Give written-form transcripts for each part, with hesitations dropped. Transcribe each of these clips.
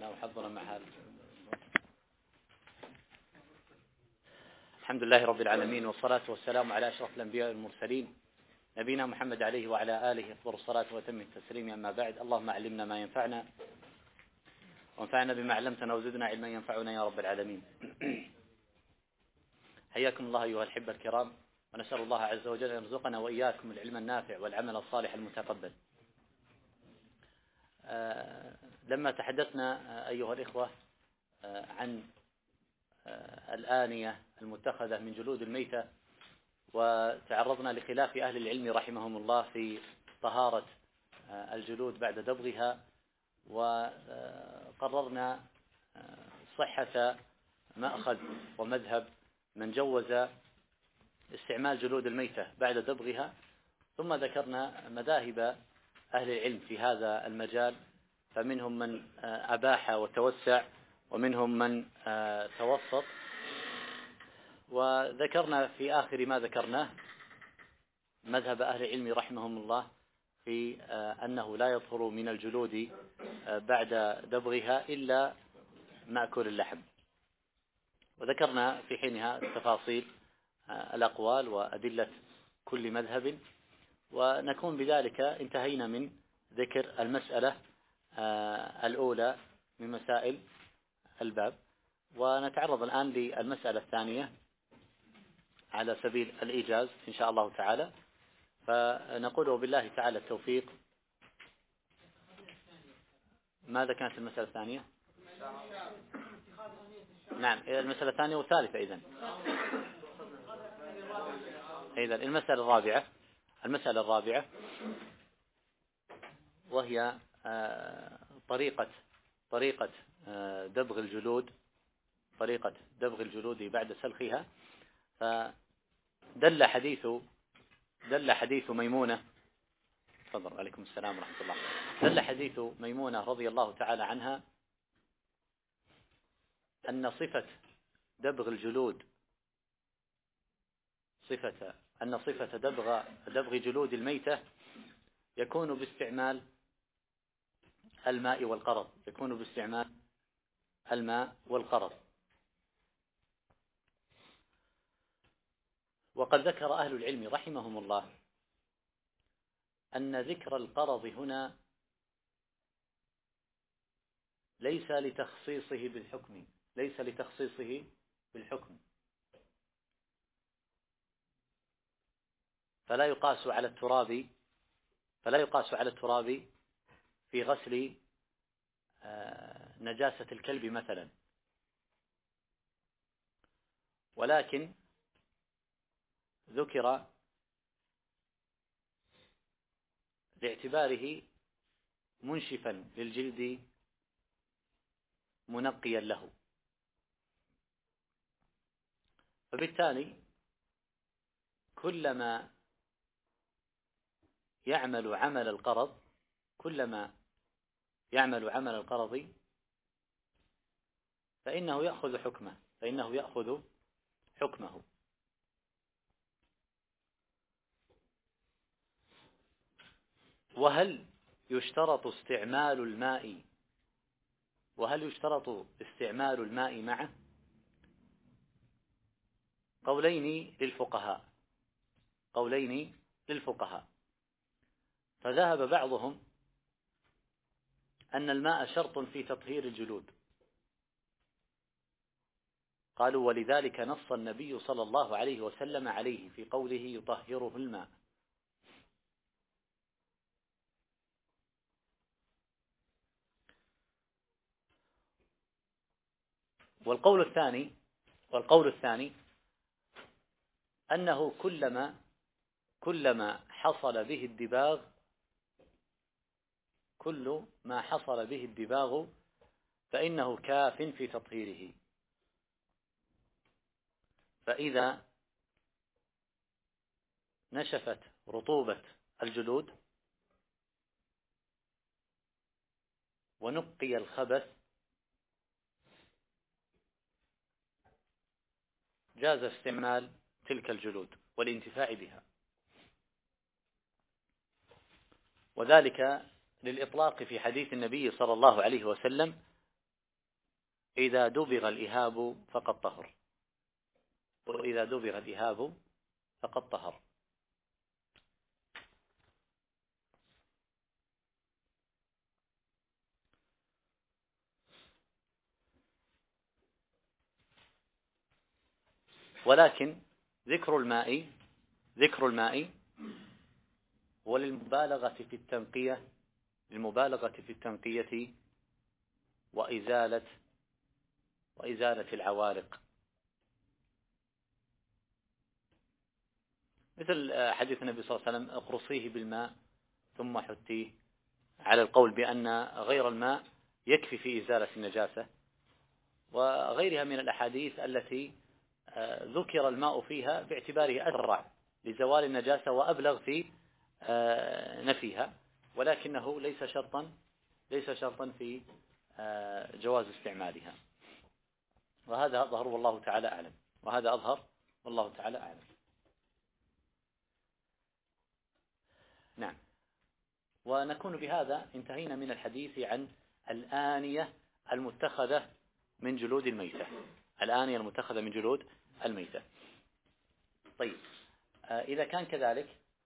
أنا وحظنا مع هذا. الحمد لله رب العالمين، والصلاة والسلام على أشرف الأنبياء والمرسلين نبينا محمد عليه وعلى آله أفضل الصلاة وتم التسليم. أما بعد، اللهم علمنا ما ينفعنا وانفعنا بما علمتنا وزدنا علما ينفعنا يا رب العالمين. حياكم الله أيها الأحبة الكرام، ونسأل الله عز وجل أن يرزقنا وإياكم العلم النافع والعمل الصالح المتقبل. لما تحدثنا أيها الإخوة عن الآنية المتخذة من جلود الميتة، وتعرضنا لخلاف أهل العلم رحمهم الله في طهارة الجلود بعد دبغها، وقررنا صحة مأخذ ومذهب من جوز استعمال جلود الميتة بعد دبغها، ثم ذكرنا مذاهب أهل العلم في هذا المجال، فمنهم من أباح وتوسع ومنهم من توسط. وذكرنا في آخر ما ذكرناه مذهب أهل العلم رحمهم الله في أنه لا يطهر من الجلود بعد دبغها إلا مأكل اللحم، وذكرنا في حينها تفاصيل الأقوال وأدلة كل مذهب، ونكون بذلك انتهينا من ذكر المسألة الأولى من مسائل الباب، ونتعرض الآن للمسألة الثانية على سبيل الإيجاز إن شاء الله تعالى. فنقول بالله تعالى التوفيق. ماذا كانت المسألة الثانية؟ نعم، المسألة الثانية والثالثة. إذن المسألة الرابعة وهي طريقة دبغ الجلود بعد سلخها. فدل حديث ميمونة، تفضل، عليكم السلام ورحمة الله. دل حديث ميمونة رضي الله تعالى عنها أن صفة دبغ دبغ جلود الميتة يكون باستعمال الماء والقرض. وقد ذكر أهل العلم رحمهم الله أن ذكر القرض هنا ليس لتخصيصه بالحكم، فلا يقاس على التراب في غسل نجاسة الكلب مثلا، ولكن ذكر لاعتباره منشفا للجلد منقيا له. فبالتالي كلما يعمل عمل القرض فإنه يأخذ حكمه. وهل يشترط استعمال الماء معه؟ قولين للفقهاء. فذهب بعضهم أن الماء شرط في تطهير الجلود، قالوا ولذلك نص النبي صلى الله عليه وسلم عليه في قوله يطهره الماء. والقول الثاني أنه كل ما حصل به الدباغ فإنه كاف في تطهيره. فإذا نشفت رطوبة الجلود ونقي الخبث جاز استعمال تلك الجلود والانتفاع بها، وذلك للإطلاق في حديث النبي صلى الله عليه وسلم إذا دبغ الإهاب فقد طهر، وإذا دبغ الإهاب فقد طهر. ولكن ذكر الماء هو للمبالغة في التنقية وإزالة العوارق، مثل حديث النبي صلى الله عليه وسلم اقرصيه بالماء ثم حتيه، على القول بأن غير الماء يكفي في إزالة النجاسة، وغيرها من الأحاديث التي ذكر الماء فيها باعتباره أسرع لزوال النجاسة وأبلغ في نفيها، ولكنه ليس شرطا في جواز استعمالها. وهذا أظهر والله تعالى أعلم. نعم. ونكون بهذا انتهينا من الحديث عن الآنية المتخذة من جلود الميتة. طيب، إذا كان كذلك،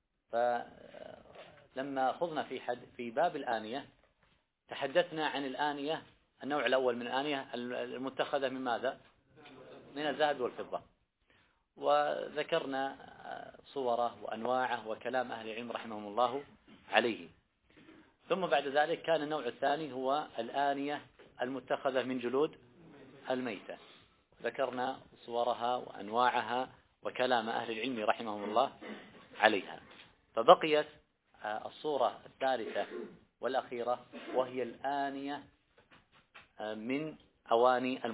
فلما أخذنا في باب الآنية تحدثنا عن الآنية، النوع الأول من الآنية المتخذة من ماذا؟ من الذهب والفضة، وذكرنا صوره وأنواعه وكلام أهل العلم رحمهم الله عليه. ثم بعد ذلك كان النوع الثاني هو الآنية المتخذة من جلود الميتة، ذكرنا صورها وأنواعها وكلام أهل العلم رحمهم الله عليها. فبقيت الصورة الثالثة والأخيرة، وهي الآنية من أواني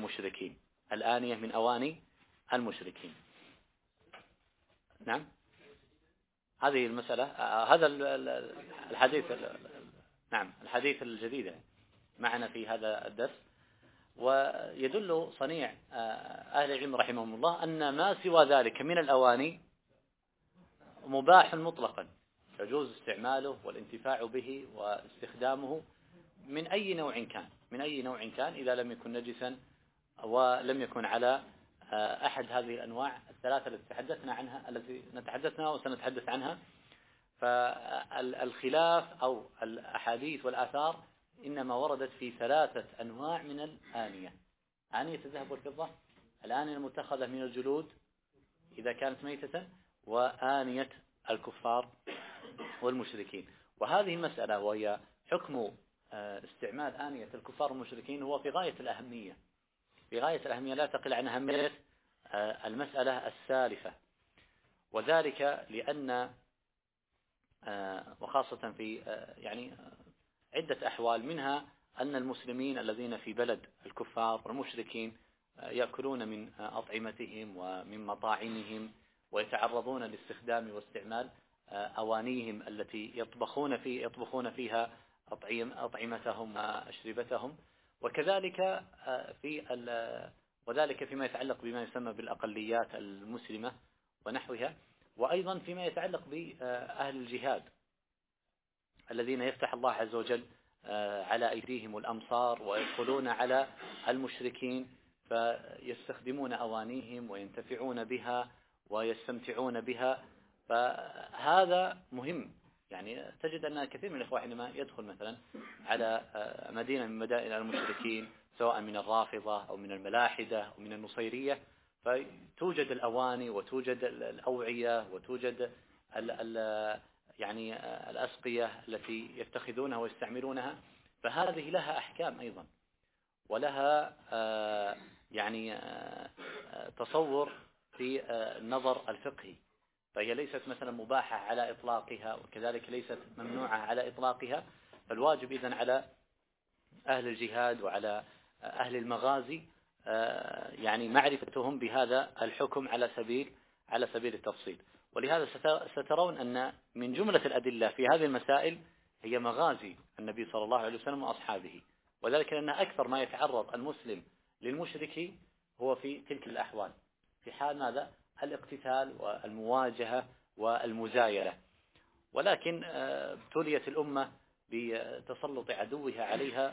المشركين. نعم، هذه المسألة، هذا الحديث، نعم، الحديث الجديد معنا في هذا الدرس. ويدل صنيع أهل العلم رحمهم الله أن ما سوى ذلك من الأواني مباح مطلقا، يجوز استعماله والانتفاع به واستخدامه من أي نوع كان إذا لم يكن نجسا ولم يكن على أحد هذه الأنواع الثلاثة التي نتحدثنا وسنتحدث عنها. فالخلاف أو الأحاديث والآثار إنما وردت في 3 أنواع من الآنية: آنية الذهب والفضة، الآنية المتخذة من الجلود إذا كانت ميتة، وآنية الكفار والمشركين. وهذه المسألة وهي حكم استعمال آنية الكفار والمشركين هو في غاية الأهمية، لا تقل عن أهمية المسألة السالفة، وذلك لأن وخاصة في يعني عدة أحوال، منها أن المسلمين الذين في بلد الكفار والمشركين يأكلون من أطعمتهم ومن مطاعمهم، ويتعرضون لاستخدام واستعمال أوانيهم التي يطبخون فيها أطعمتهم وأشربتهم، وكذلك وذلك فيما يتعلق بما يسمى بالأقليات المسلمة ونحوها، وأيضا فيما يتعلق بأهل الجهاد الذين يفتح الله عز وجل على أيديهم الأمصار ويدخلون على المشركين فيستخدمون أوانيهم وينتفعون بها ويستمتعون بها. فهذا مهم. يعني تجد أن كثير من الإخوة حينما يدخل مثلا على مدينة من مدائن المشركين، سواء من الرافضة أو من الملاحدة أو من النصيرية، فتوجد الأواني وتوجد الأوعية وتوجد يعني الأسقية التي يتخذونها ويستعملونها، فهذه لها أحكام أيضا، ولها يعني تصور في النظر الفقهي، فهي ليست مثلا مباحة على إطلاقها، وكذلك ليست ممنوعة على إطلاقها. فالواجب إذن على أهل الجهاد وعلى أهل المغازي يعني معرفتهم بهذا الحكم على سبيل التفصيل. ولهذا سترون أن من جملة الأدلة في هذه المسائل هي مغازي النبي صلى الله عليه وسلم وأصحابه، وذلك لأن أكثر ما يتعرض المسلم للمشرك هو في تلك الأحوال، في حال ماذا؟ الاقتتال والمواجهة والمزايلة. ولكن ابتليت الأمة بتسلط عدوها عليها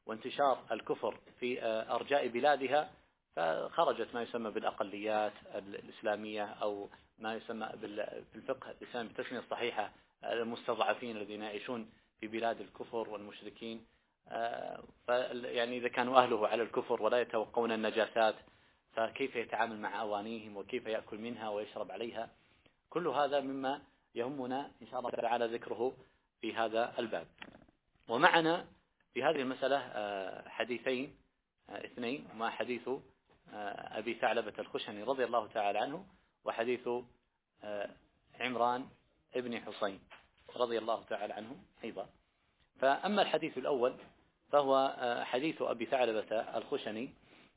وانتشار الكفر في أرجاء بلادها، فخرجت ما يسمى بالأقليات الإسلامية، أو ما يسمى في الفقه الإسلامي بالتسمية الصحيحة المستضعفين الذين يعيشون في بلاد الكفر والمشركين. يعني إذا كانوا أهله على الكفر ولا يتوقون النجاسات، فكيف يتعامل مع أوانيهم وكيف يأكل منها ويشرب عليها؟ كل هذا مما يهمنا إن شاء الله تعالى ذكره في هذا الباب. ومعنا في هذه المسألة حديثين اثنين، ما حديث أبي ثعلبة الخشني رضي الله تعالى عنه، وحديث عمران ابن حسين رضي الله تعالى عنه أيضا. فأما الحديث الأول فهو حديث أبي ثعلبة الخشني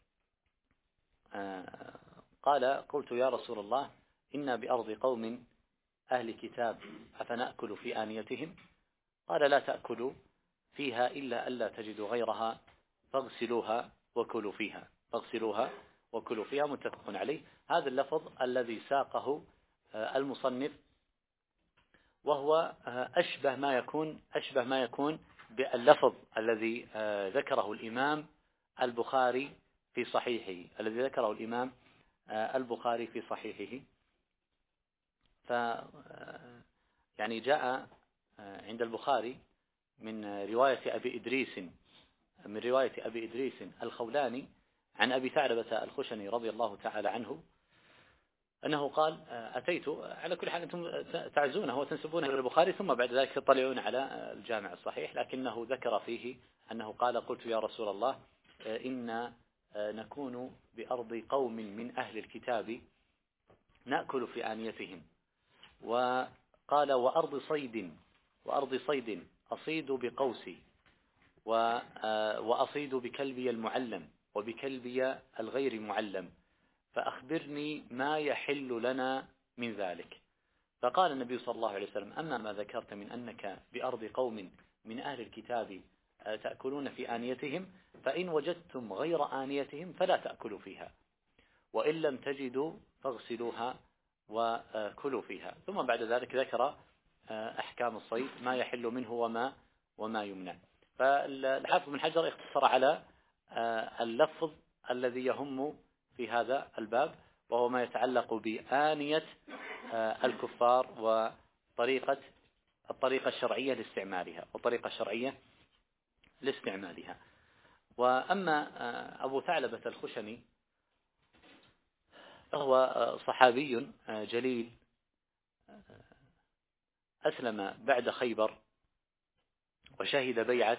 قال: قلت يا رسول الله إنا بأرض قوم أهل كتاب أفنأكل في آنيتهم؟ قال: لا تأكلوا فيها إلا ألا تجدوا غيرها فاغسلوها وكلوا فيها. فاغسلوها وكلوا فيها، متفق عليه. هذا اللفظ الذي ساقه المصنف، وهو أشبه ما يكون باللفظ الذي ذكره الإمام البخاري في صحيحه، يعني جاء عند البخاري من رواية أبي إدريس الخولاني عن أبي ثعلبة الخشني رضي الله تعالى عنه أنه قال: أتيت، على كل حال أنتم تعزونه وتنسبونه إلى البخاري ثم بعد ذلك تطلعون على الجامع الصحيح، لكنه ذكر فيه أنه قال: قلت يا رسول الله إنا نكون بأرض قوم من أهل الكتاب نأكل في آنيتهم. وقال: وأرض صيد أصيد بقوسي وأصيد بكلبي المعلم وبكلبي الغير معلم، فأخبرني ما يحل لنا من ذلك. فقال النبي صلى الله عليه وسلم: أما ما ذكرت من أنك بأرض قوم من أهل الكتاب تأكلون في آنيتهم، فإن وجدتم غير آنيتهم فلا تأكلوا فيها، وإن لم تجدوا فاغسلوها وكلوا فيها. ثم بعد ذلك ذكر أحكام الصيد، ما يحل منه وما يمنع. فالحافظ بن حجر اختصر على اللفظ الذي يهم في هذا الباب، وهو ما يتعلق بآنية الكفار الطريقة الشرعية لاستعمالها. وأما أبو ثعلبة الخشني فهو صحابي جليل، أسلم بعد خيبر وشهد بيعة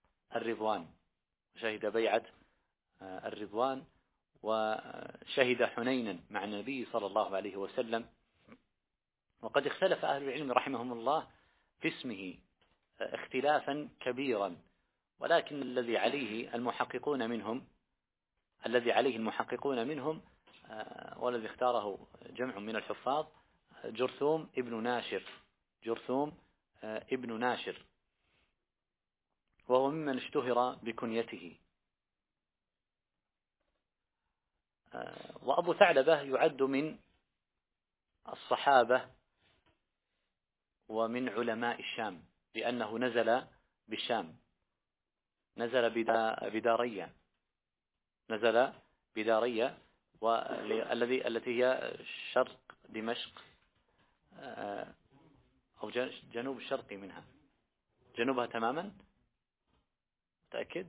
الرضوان، وشهد حنينا مع النبي صلى الله عليه وسلم. وقد اختلف أهل العلم رحمهم الله في اسمه اختلافا كبيرا، ولكن الذي عليه المحققون منهم والذي اختاره جمع من الحفاظ جرثوم ابن ناشر، وهو ممن اشتهر بكنيته. وأبو ثعلبة يعد من الصحابة ومن علماء الشام، لأنه نزل بالشام، نزل بدارية التي هي شرق دمشق، أو جنوب الشرقي منها، جنوبها تماما. متأكد؟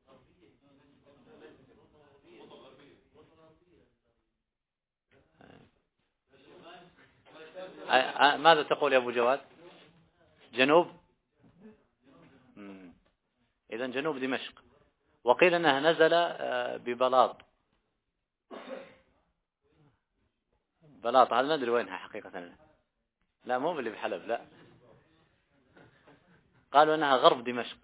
ماذا تقول يا أبو جواد؟ جنوب؟ إذن جنوب دمشق. وقيل أنها نزل ببلاط، هذا ما أدري وينها حقيقة. لا، مو اللي بحلب، لا، قالوا أنها غرب دمشق،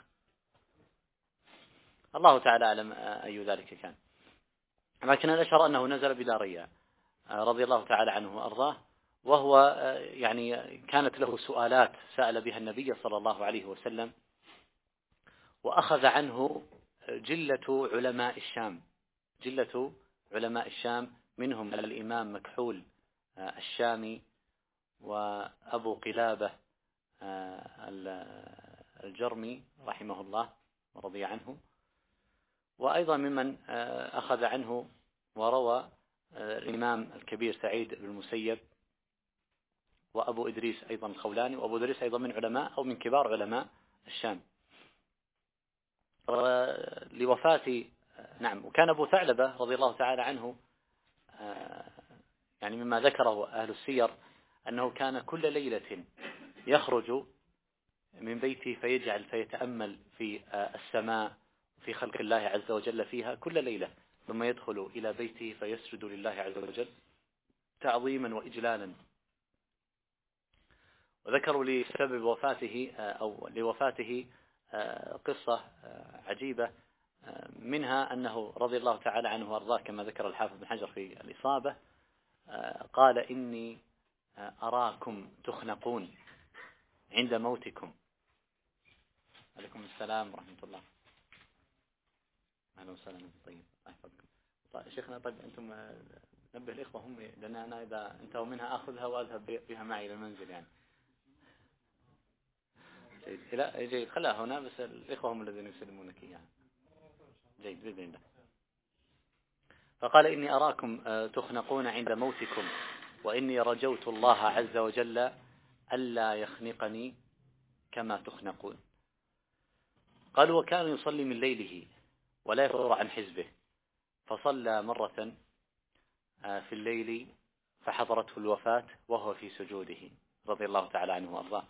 الله تعالى أعلم أي ذلك كان، لكن الأشهر أنه نزل بدارية رضي الله تعالى عنه وأرضاه. وهو يعني كانت له سؤالات سأل بها النبي صلى الله عليه وسلم، وأخذ عنه جلة علماء الشام، منهم الإمام مكحول الشامي، وأبو قلابة الجرمي رحمه الله ورضي عنه، وأيضا ممن أخذ عنه وروى الإمام الكبير سعيد بن المسيب وأبو إدريس أيضا الخولاني، وأبو إدريس أيضا من علماء أو من كبار علماء الشام. لوفاة نعم. وكان أبو ثعلبة رضي الله تعالى عنه يعني مما ذكره أهل السير أنه كان كل ليلة يخرج من بيته فيتأمل في السماء في خلق الله عز وجل فيها كل ليلة، ثم يدخل إلى بيته فيسجد لله عز وجل تعظيما وإجلالا. وذكروا لسبب وفاته أو لوفاته قصة عجيبة، منها أنه رضي الله تعالى عنه وارضاه كما ذكر الحافظ بن حجر في الإصابة قال: إني أراكم تخنقون عند موتكم. عليكم السلام ورحمة الله. أهلا وسهلا. طيب شيخنا، طيب أنتم نبه الإخوة هم، لأن أنا إذا انتهوا منها أخذها وأذهب بها معي إلى المنزل يعني. جيد. لا جيد، خلاها هنا، بس الإخوة هم الذين يسلمونك إياها. جيد بإذن الله. فقال: إني أراكم تخنقون عند موتكم، وإني رجوت الله عز وجل ألا يخنقني كما تخنقون. قالوا: وكان يصلي من ليله ولا يفطر عن حزبه، فصلى مرة في الليل فحضرته الوفاة وهو في سجوده رضي الله تعالى عنه وأرضاه.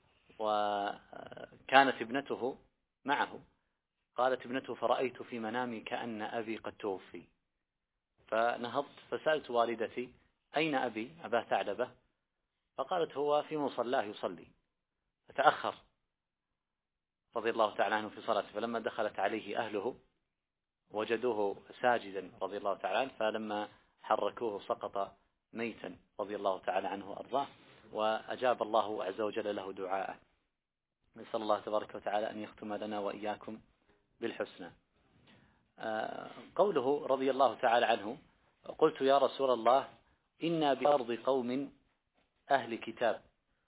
وكانت ابنته معه. قالت ابنته: فرأيت في منامي كأن أبي قد توفي، فنهضت فسألت والدتي: أين أبي أبا ثعلبة؟ فقالت: هو في مصلاه يصلي. فتأخر رضي الله تعالى عنه في صلاته، فلما دخلت عليه أهله وجدوه ساجدا رضي الله تعالى عنه، فلما حركوه سقط ميتا رضي الله تعالى عنه وأرضاه، وأجاب الله عز وجل له دعاءه. نسأل الله تبارك وتعالى أن يختم لنا وإياكم بالحسنى. قوله رضي الله تعالى عنه: قلت يا رسول الله إنا بأرض قوم أهل كتاب.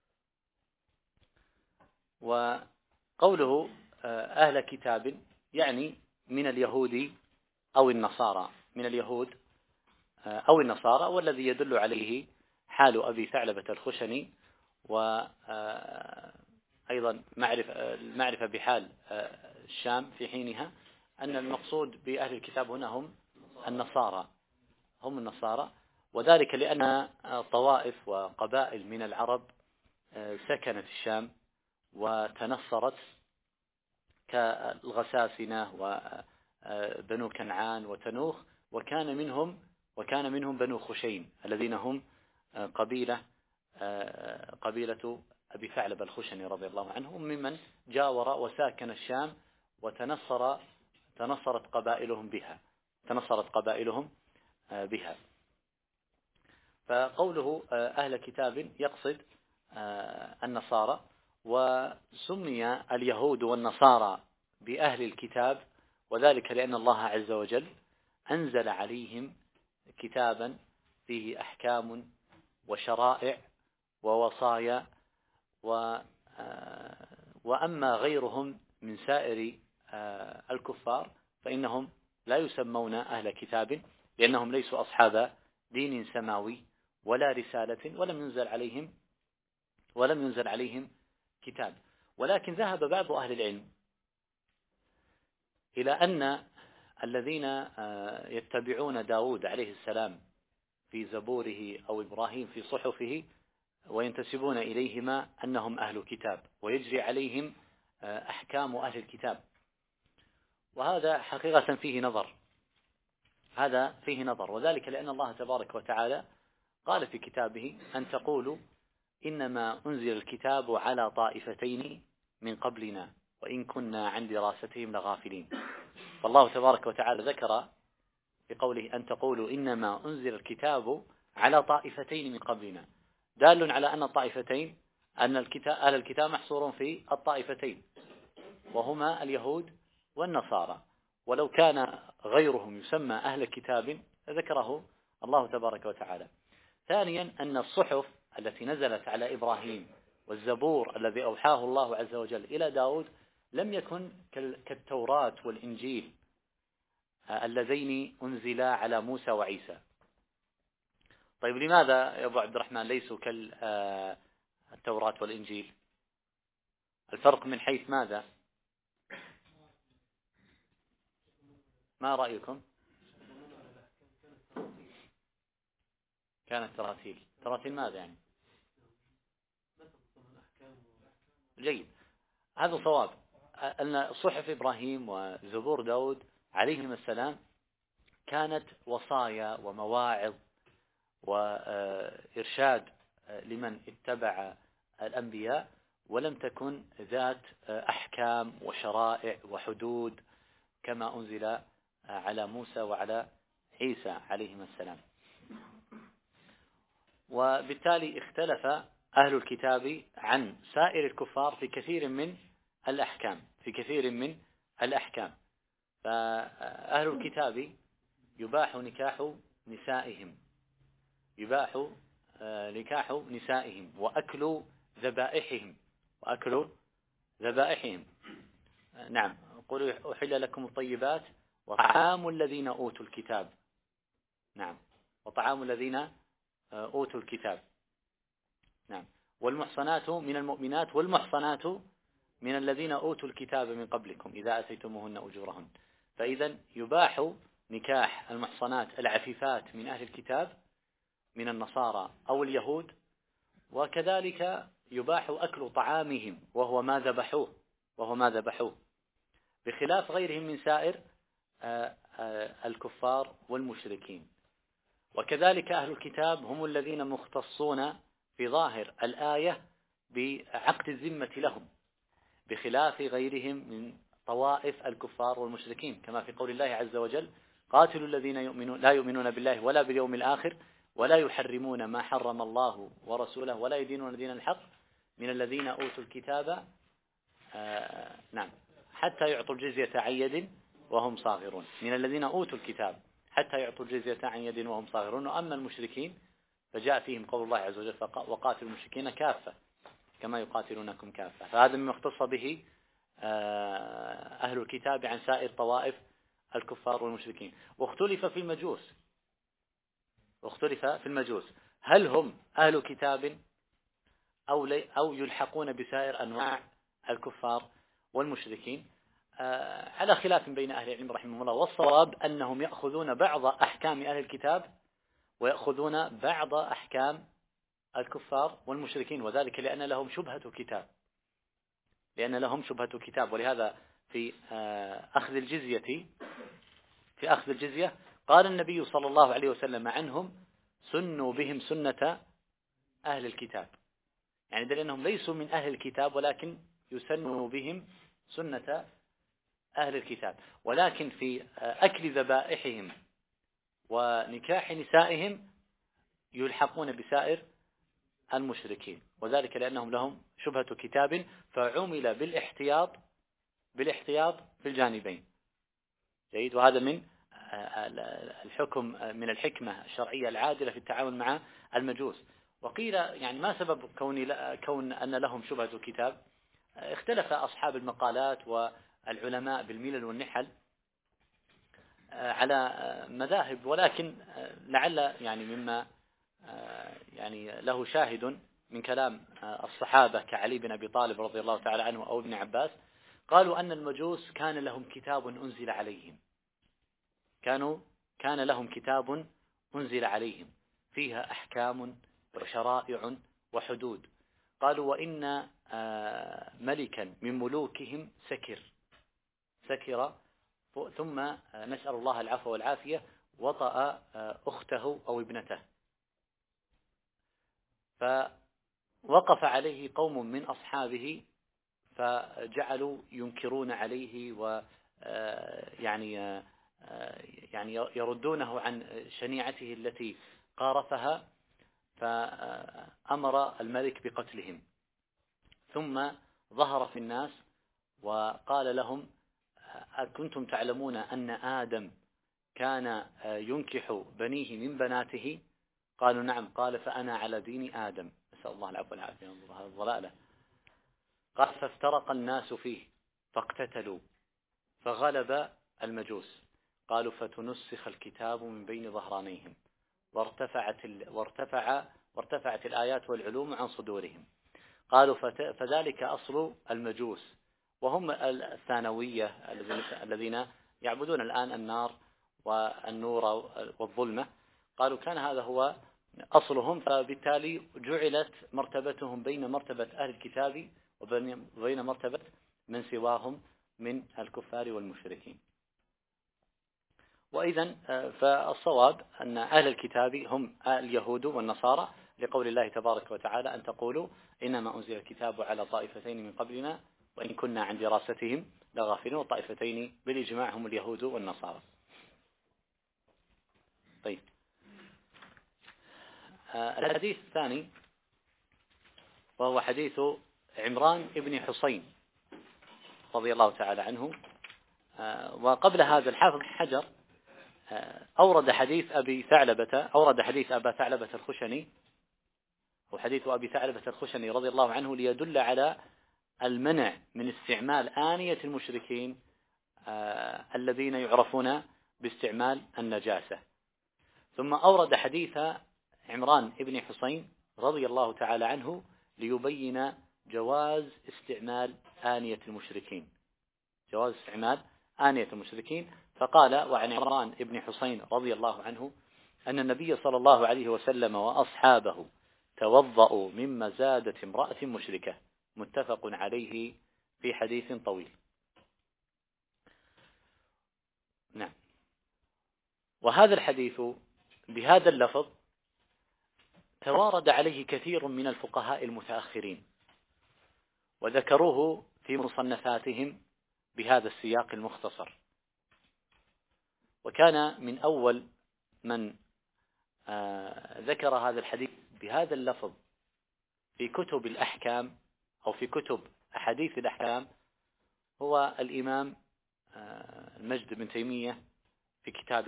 وقوله أهل كتاب يعني من اليهود أو النصارى، من اليهود أو النصارى، والذي يدل عليه حال أبي ثعلبة الخشني، وأيضا المعرفة بحال الشام في حينها، أن المقصود بأهل الكتاب هنا هم النصارى، وذلك لأن طوائف وقبائل من العرب سكنت الشام وتنصرت كالغساسنة وبنو كنعان وتنوخ، وكان منهم بنو خشين الذين هم قبيلة أبي ثعلبة الخشني رضي الله عنه، ممن جاور وساكن الشام تنصرت قبائلهم بها. فقوله أهل كتاب يقصد النصارى، وسمي اليهود والنصارى بأهل الكتاب، وذلك لأن الله عز وجل أنزل عليهم كتابا فيه أحكام وشرائع ووصايا، وأما غيرهم من سائر الكفار فإنهم لا يسمون أهل كتاب، لأنهم ليسوا أصحاب دين سماوي ولا رسالة، ولم ينزل عليهم كتاب. ولكن ذهب بعض أهل العلم إلى أن الذين يتبعون داود عليه السلام في زبوره أو إبراهيم في صحفه وينتسبون إليهما أنهم أهل كتاب، ويجري عليهم أحكام أهل الكتاب. وهذا حقيقة فيه نظر، وذلك لأن الله تبارك وتعالى قال في كتابه: أن تقولوا إنما أنزل الكتاب على طائفتين من قبلنا وإن كنا عن دراستهم لغافلين. فالله تبارك وتعالى ذكر بقوله: أن تقولوا إنما أنزل الكتاب على طائفتين من قبلنا، دال على أن الطائفتين، أن أهل الكتاب محصور في الطائفتين، وهما اليهود والنصارى. ولو كان غيرهم يسمى أهل كتاب ذكره الله تبارك وتعالى. ثانيا أن الصحف التي نزلت على إبراهيم والزبور الذي أوحاه الله عز وجل إلى داود لم يكن كالتوراة والإنجيل اللذين أنزلا على موسى وعيسى. طيب لماذا يا أبو عبد الرحمن ليسوا كالتوراة والإنجيل؟ الفرق من حيث ماذا؟ ما رأيكم؟ كانت تراتيل ماذا يعني؟ جيد، هذا صواب. أن صحف إبراهيم وزبور داود عليهم السلام كانت وصايا ومواعظ وإرشاد لمن اتبع الأنبياء، ولم تكن ذات أحكام وشرائع وحدود كما أنزل على موسى وعلى عيسى عليهم السلام. وبالتالي اختلف أهل الكتاب عن سائر الكفار في كثير من الأحكام. فأهل الكتاب يباح نكاح نسائهم وأكل ذبائحهم. نعم، قولوا أحل لكم الطيبات وطعام الذين أوتوا الكتاب. نعم، وطعام الذين أوتوا الكتاب. نعم، والمحصنات من المؤمنات والمحصنات من الذين أوتوا الكتاب من قبلكم إذا أتيتموهن أجورهن. فإذا يباح نكاح المحصنات العفيفات من أهل الكتاب من النصارى أو اليهود، وكذلك يباح أكل طعامهم وهو ما ذبحوه بخلاف غيرهم من سائر الكفار والمشركين. وكذلك أهل الكتاب هم الذين مختصون في ظاهر الآية بعقد الذمة لهم بخلاف غيرهم من طوائف الكفار والمشركين، كما في قول الله عز وجل: قاتلوا الذين لا يؤمنون بالله ولا باليوم الآخر ولا يحرمون ما حرم الله ورسوله ولا يدينون دين الحق من الذين أوتوا الكتاب حتى يعطوا الجزية عن يد وهم صاغرون. من الذين أوتوا الكتاب حتى يعطوا الجزية عن يد وهم صاغرون. وأما المشركين فجاء فيهم قول الله عز وجل: وقاتلوا المشركين كافة كما يقاتلونكم كافة. فهذا مما اختص به أهل الكتاب عن سائر طوائف الكفار والمشركين. واختلف في المجوس هل هم أهل كتاب أو يلحقون بسائر أنواع الكفار والمشركين، على خلاف بين أهل العلم رحمهم الله. والصواب أنهم يأخذون بعض أحكام أهل الكتاب ويأخذون بعض أحكام الكفار والمشركين، وذلك لأن لهم شبهة كتاب. ولهذا في أخذ الجزية قال النبي صلى الله عليه وسلم عنهم: سنوا بهم سنة أهل الكتاب. يعني دليل أنهم ليسوا من أهل الكتاب ولكن يسنوا بهم سنة أهل الكتاب. ولكن في أكل ذبائحهم ونكاح نسائهم يلحقون بسائر المشركين، وذلك لأنهم لهم شبهة كتاب، فعمل بالاحتياط في الجانبين. جيد. وهذا من الحكم من الحكمة الشرعية العادلة في التعامل مع المجوس. وقيل يعني ما سبب كون أن لهم شبهة كتاب؟ اختلف أصحاب المقالات والعلماء بالملل والنحل على مذاهب، ولكن لعل يعني مما يعني له شاهد من كلام الصحابة كعلي بن أبي طالب رضي الله تعالى عنه أو ابن عباس، قالوا أن المجوس كان لهم كتاب أنزل عليهم، كان لهم كتاب أنزل عليهم فيها أحكام وشرائع وحدود. قالوا: وإن ملكا من ملوكهم سكر ثم نسأل الله العفو والعافية وطأ أخته أو ابنته، فوقف عليه قوم من أصحابه فجعلوا ينكرون عليه يعني يردونه عن شنيعته التي قارفها، فأمر الملك بقتلهم. ثم ظهر في الناس وقال لهم: أكنتم تعلمون أن آدم كان ينكح بنيه من بناته؟ قالوا: نعم. قال: فأنا على دين آدم، نسأل الله العفو والعافية من هذه الضلالة. قال: فافترق الناس فيه فاقتتلوا فغلب المجوس. قالوا فتنسخ الكتاب من بين ظهرانيهم وارتفعت الآيات والعلوم عن صدورهم. قالوا فذلك أصل المجوس، وهم الثانوية الذين يعبدون الآن النار والنور والظلمة. قالوا كان هذا هو أصلهم، فبالتالي جعلت مرتبتهم بين مرتبة أهل الكتاب وبين مرتبة من سواهم من الكفار والمشركين. وإذن فالصواب أن أهل الكتاب هم اليهود والنصارى، لقول الله تبارك وتعالى أن تقولوا إنما أنزل الكتاب على طائفتين من قبلنا وإن كنا عن دراستهم لغافلين، والطائفتين بالإجماع هم اليهود والنصارى. طيب، الحديث الثاني وهو حديث عمران ابن حسين رضي الله تعالى عنه. وقبل هذا الحافظ حجر أورد حديث أبا ثعلبة الخشني، وحديث أبي ثعلبة الخشني رضي الله عنه ليدل على المنع من استعمال آنية المشركين الذين يعرفون باستعمال النجاسة. ثم أورد حديث عمران ابن حسين رضي الله تعالى عنه ليبين جواز استعمال آنية المشركين، فقال: وعن عمران ابن حسين رضي الله عنه أن النبي صلى الله عليه وسلم وأصحابه توضأوا من مزادة امرأة مشركة، متفق عليه في حديث طويل. نعم. وهذا الحديث بهذا اللفظ توارد عليه كثير من الفقهاء المتأخرين، وذكروه في مصنفاتهم بهذا السياق المختصر. وكان من أول من ذكر هذا الحديث بهذا اللفظ في كتب الأحكام أو في كتب أحاديث الأحكام هو الإمام المجد بن تيمية في كتاب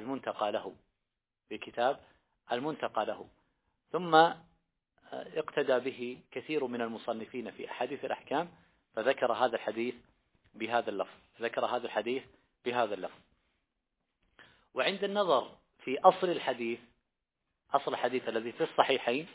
المنتقى له، ثم اقتدى به كثير من المصنفين في أحاديث الأحكام، فذكر هذا الحديث بهذا اللفظ. وعند النظر في أصل الحديث الذي في الصحيحين،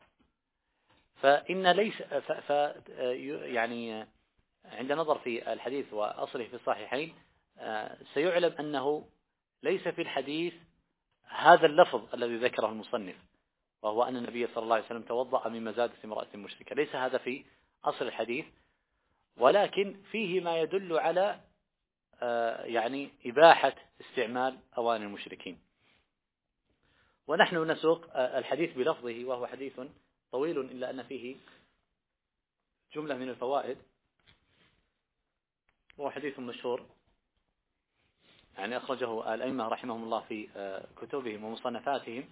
يعني عند النظر في الحديث وأصله في الصحيحين سيعلم أنه ليس في الحديث هذا اللفظ الذي ذكره المصنف، وهو أن النبي صلى الله عليه وسلم توضأ من مزادة امرأة مشركة. ليس هذا في أصل الحديث، ولكن فيه ما يدل على يعني إباحة استعمال أواني المشركين. ونحن نسوق الحديث بلفظه، وهو حديث طويل إلا أن فيه جملة من الفوائد، وهو حديث مشهور يعني أخرجه الأئمة رحمهم الله في كتبهم ومصنفاتهم.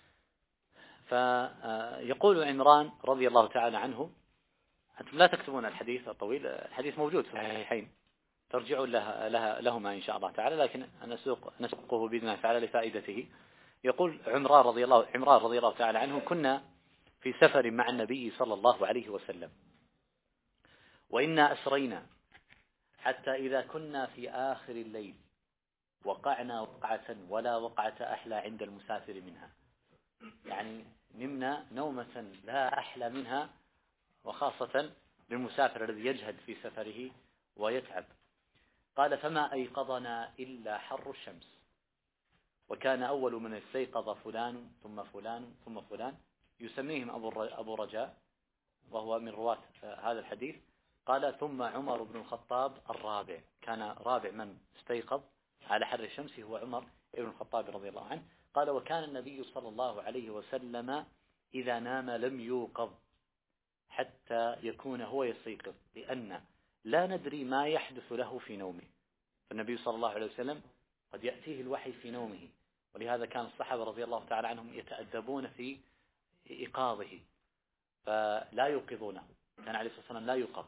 فيقول عمران رضي الله تعالى عنه: أنتم لا تكتبون الحديث الطويل، الحديث موجود في الصحيحين، ترجعوا لهما إن شاء الله تعالى، لكن نسوقه بإذن الله تعالى لفائدته. يقول عمران رضي الله تعالى عنه: كنا في سفر مع النبي صلى الله عليه وسلم، وإنا أسرينا حتى إذا كنا في آخر الليل وقعنا وقعة ولا وقعة أحلى عند المسافر منها. يعني نمنا نومة لا أحلى منها، وخاصة للمسافر الذي يجهد في سفره ويتعب. قال: فما أيقظنا إلا حر الشمس، وكان أول من استيقظ فلان ثم فلان ثم فلان، يسميهم أبو رجاء وهو من رواة هذا الحديث. قال: ثم عمر بن الخطاب الرابع، كان رابع من استيقظ على حر الشمس هو عمر بن الخطاب رضي الله عنه. قال: وكان النبي صلى الله عليه وسلم إذا نام لم يوقظ حتى يكون هو يستيقظ، لأن لا ندري ما يحدث له في نومه. فالنبي صلى الله عليه وسلم قد يأتيه الوحي في نومه، ولهذا كان الصحابة رضي الله تعالى عنهم يتأدبون في إيقاظه فلا يوقظونه، كان عليه الصلاة والسلام لا يوقظ،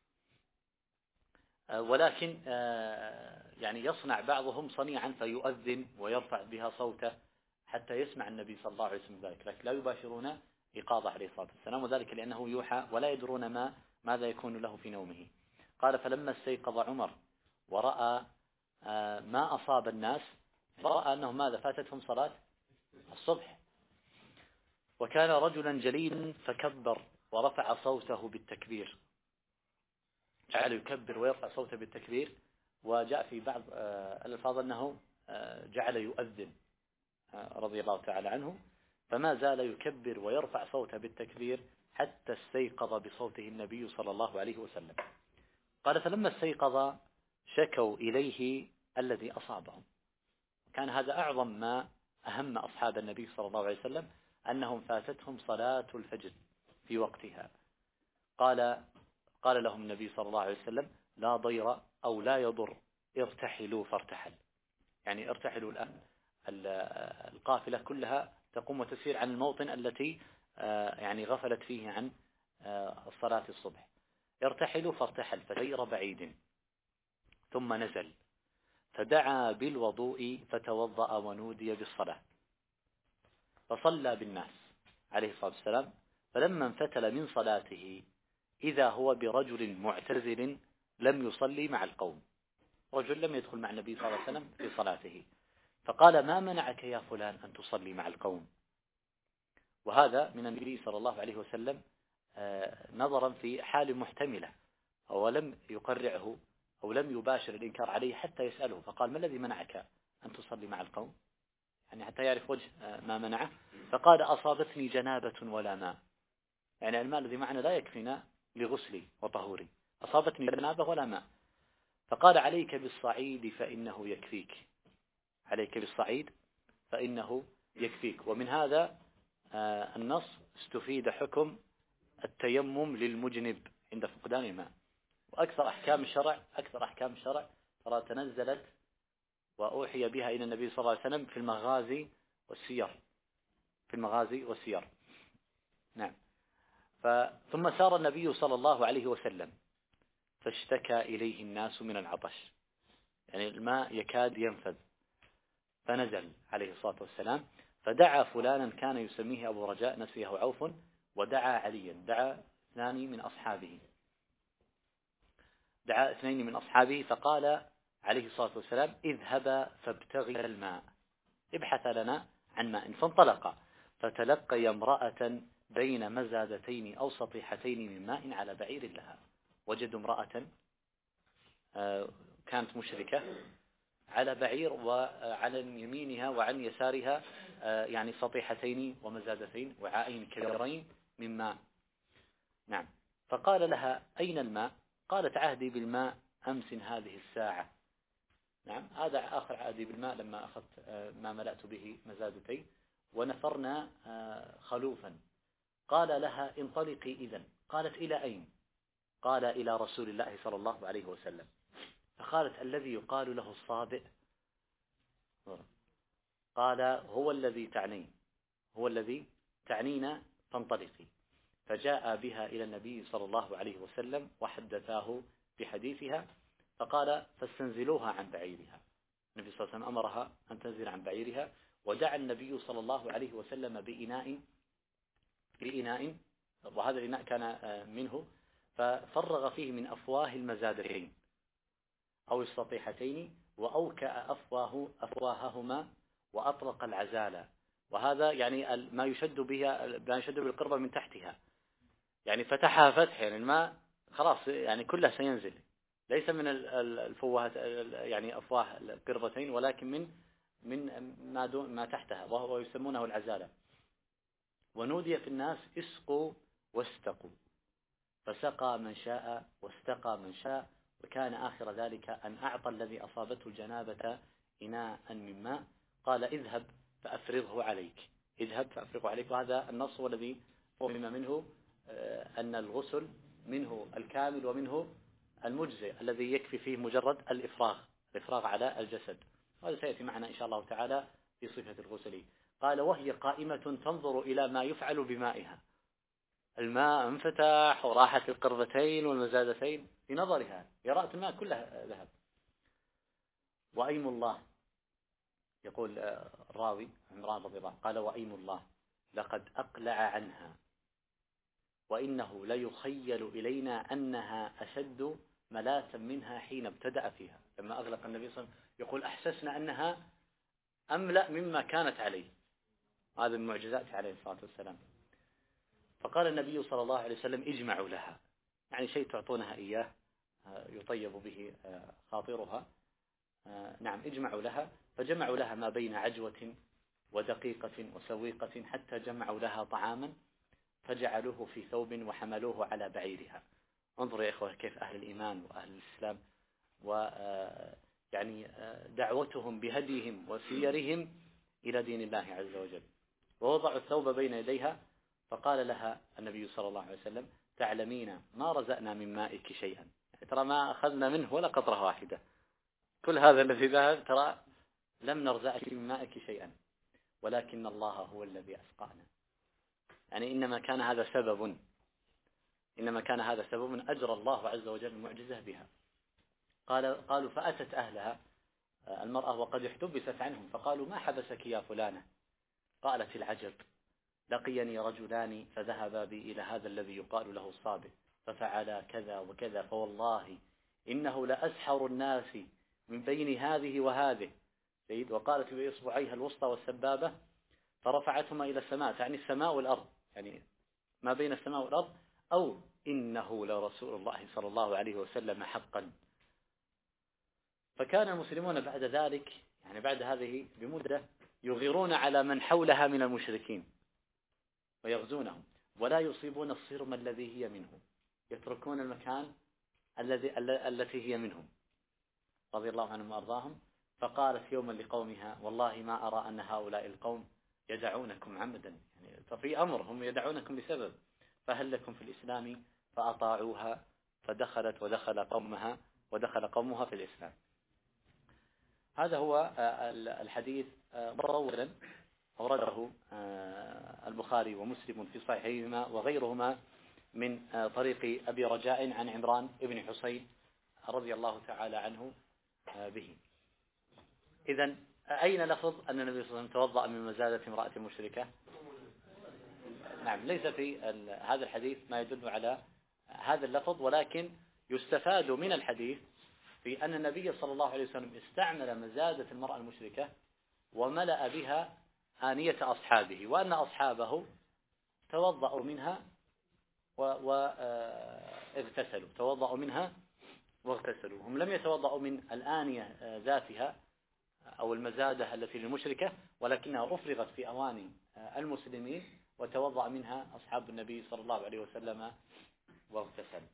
ولكن يعني يصنع بعضهم صنيعا فيؤذن ويرفع بها صوته حتى يسمع النبي صلى الله عليه وسلم ذلك، لكن لا يباشرون إيقاظه عليه الصلاة والسلام، وذلك لأنه يوحى ولا يدرون ماذا يكون له في نومه. قال: فلما استيقظ عمر ورأى ما أصاب الناس رأى أنهم ماذا فاتتهم صلاة الصبح. وكان رجلا جليلا فكبر ورفع صوته بالتكبير، جعل يكبر ويرفع صوته بالتكبير. وجاء في بعض الألفاظ أنه جعل يؤذن رضي الله تعالى عنه، فما زال يكبر ويرفع صوته بالتكبير حتى استيقظ بصوته النبي صلى الله عليه وسلم. قال فلما استيقظ شكوا إليه الذي أصابهم. كان هذا أعظم ما أهم أصحاب النبي صلى الله عليه وسلم، أنهم فاتتهم صلاة الفجر في وقتها. قال لهم النبي صلى الله عليه وسلم لا ضير أو لا يضر، ارتحلوا. فارتحل يعني ارتحلوا الآن. القافلة كلها تقوم وتسير عن الموطن التي يعني غفلت فيه عن الصلاة الصبح. ارتحلوا فارتحل فسير بعيد، ثم نزل فدعا بالوضوء فتوضأ ونودي بالصلاة، فصلى بالناس عليه الصلاة والسلام. فلما انفتل من صلاته إذا هو برجل معتزل لم يصلي مع القوم، رجل لم يدخل مع النبي صلى الله عليه وسلم في صلاته، فقال ما منعك يا فلان أن تصلي مع القوم. وهذا من النبي صلى الله عليه وسلم نظرا في حال محتملة، هو لم يقرعه أو لم يباشر الإنكار عليه حتى يسأله، فقال ما الذي منعك أن تصلي مع القوم، يعني حتى يعرف وجه ما منعه. فقال أصابتني جنابة ولا ماء، يعني الماء الذي معنا لا يكفينا لغسلي وطهوري، أصابتني جنابة ولا ماء. فقال عليك بالصعيد فإنه يكفيك، عليك بالصعيد فإنه يكفيك. ومن هذا النص استفيد حكم التيمم للمجنب عند فقدان الماء. وأكثر أحكام الشرع ترى تنزلت وأوحي بها إلى النبي صلى الله عليه وسلم في المغازي والسير. نعم. ثم سار النبي صلى الله عليه وسلم فاشتكى إليه الناس من العطش، يعني الماء يكاد ينفذ، فنزل عليه الصلاة والسلام فدعا فلانا كان يسميه أبو رجاء نسيه عوف، ودعا عليا، دعا اثنين من أصحابه، فقال عليه الصلاة والسلام اذهبا فابتغي الماء، ابحث لنا عن ماء. فانطلقا فتلقي امرأة بين مزادتين أو سطيحتين من ماء على بعير لها. وجدوا امرأة كانت مشركة على بعير، وعلى يمينها وعن يسارها يعني سطيحتين ومزادتين، وعاءين كبيرين من ماء. نعم. فقال لها أين الماء؟ قالت عهدي بالماء أمس هذه الساعة. نعم، هذا آخر عهدي بالماء لما أخذت ما ملأت به مزادتين ونثرنا خلوفا. قال لها انطلقي إذن. قالت إلى أين؟ قال إلى رسول الله صلى الله عليه وسلم. فقالت الذي يقال له الصابئ؟ قال هو الذي تعنينا، فانطلقي. فجاء بها إلى النبي صلى الله عليه وسلم وحدثاه بحديثها، فقال فاستنزلوها عن بعيرها. النبي صلى الله عليه وسلم أمرها أن تنزل عن بعيرها، ودعا النبي صلى الله عليه وسلم بإناء، وهذا الإناء كان منه، ففرغ فيه من أفواه المزادتين أو السطيحتين، وأوكأ أفواههما وأطلق العزالة. وهذا يعني ما يشد بالقربة من تحتها، يعني فتحها فتح، يعني الماء خلاص يعني كله سينزل، ليس من الفوهات يعني أفواه القربتين، ولكن من ما تحتها، وهو يسمونه العزالة. ونودي في الناس اسقوا واستقوا، فسقى من شاء واستقى من شاء. وكان آخر ذلك أن أعطى الذي أصابته الجنابة إناء من ماء، قال اذهب فأفرغه عليك. وهذا النص الذي فهم منه أن الغسل منه الكامل ومنه المجزئ الذي يكفي فيه مجرد الإفراغ على الجسد. وهذا سيأتي معنا إن شاء الله تعالى في صفة الغسل. قال وهي قائمة تنظر إلى ما يفعل بمائها، الماء انفتح وراحت القربتين والمزادتين، في نظرها يرأت الماء كلها ذهب. وأيم الله، يقول الراوي عمران رضي الله قال وأيم الله لقد أقلع عنها، وإنه ليخيل إلينا أنها أشد ملاثا منها حين ابتدأ فيها. لما أغلق النبي صلى الله عليه وسلم يقول أحسسنا أنها أملأ مما كانت عليه. هذا من معجزاته عليه الصلاة والسلام. فقال النبي صلى الله عليه وسلم اجمعوا لها، يعني شيء تعطونها إياه يطيب به خاطرها. نعم، اجمعوا لها. فجمعوا لها ما بين عجوة ودقيقة وسويقة حتى جمعوا لها طعاما فجعلوه في ثوب وحملوه على بعيرها. انظر يا إخوة كيف أهل الإيمان وأهل الإسلام ويعني دعوتهم بهديهم وسيرهم إلى دين الله عز وجل. ووضعوا الثوب بين يديها فقال لها النبي صلى الله عليه وسلم تعلمين ما رزقنا من مائك شيئا، ترى ما أخذنا منه ولا قطرة واحدة، كل هذا الذي ذهب ترى لم نرزقك من مائك شيئا، ولكن الله هو الذي أسقانا. يعني إنما كان هذا سبب أجرى الله عز وجل المعجزة بها. قالوا فأتت أهلها المرأة وقد احتبست عنهم فقالوا ما حبسك يا فلانة؟ قالت العجب، لقيني رجلان فذهبا بي إلى هذا الذي يقال له الصابئ ففعلا كذا وكذا، فوالله إنه لأسحر الناس من بين هذه وهذه. سيد وقالت بإصبعيها الوسطى والسبابة فرفعتهما إلى السماء، تعني السماء والأرض، يعني ما بين السماء والأرض، أو إنه لرسول الله صلى الله عليه وسلم حقا. فكان المسلمون بعد ذلك، يعني بعد هذه بمدة، يغيرون على من حولها من المشركين ويغزونهم ولا يصيبون الصرم الذي هي منه، يتركون المكان التي هي منهم رضي الله عنهم وأرضاهم. فقالت يوما لقومها والله ما أرى أن هؤلاء القوم يدعونكم عمدا، يعني ففي أمر هم يدعونكم بسبب، فهل لكم في الإسلام؟ فأطاعوها فدخلت ودخل قومها في الإسلام. هذا هو الحديث مطولا أورده البخاري ومسلم في صحيحهما وغيرهما من طريق أبي رجاء عن عمران بن حسين رضي الله تعالى عنه به. إذن أين لفظ أن النبي صلى الله عليه وسلم توضأ من مزادة امرأة مشركة؟ نعم، ليس في هذا الحديث ما يدل على هذا اللفظ، ولكن يستفاد من الحديث في أن النبي صلى الله عليه وسلم استعمل مزادة المرأة المشركة وملأ بها آنية أصحابه، وأن أصحابه توضأوا منها واغتسلوا، توضأوا منها واغتسلوا. هم لم يتوضأوا من الآنية ذاتها أو المزادة التي للمشركة، ولكنها أفرغت في أواني المسلمين وتوضأ منها أصحاب النبي صلى الله عليه وسلم واغتسلوا.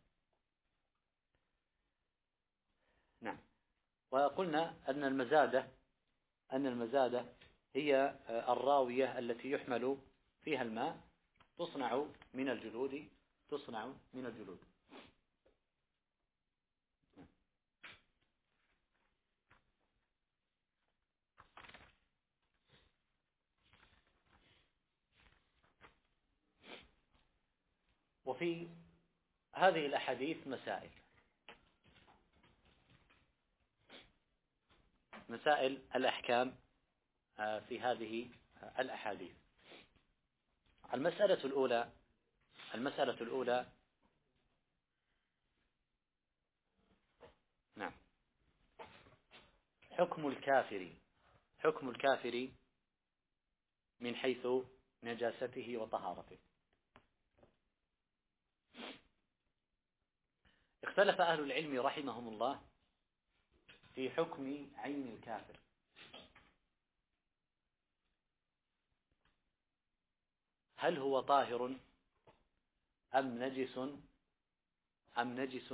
نعم. وقلنا أن المزادة هي الراوية التي يحمل فيها الماء، تصنع من الجلود. وفي هذه الأحاديث مسائل الأحكام في هذه الأحاديث. المسألة الأولى نعم، حكم الكافر من حيث نجاسته وطهارته. اختلف أهل العلم رحمهم الله في حكم عين الكافر، هل هو طاهر أم نجس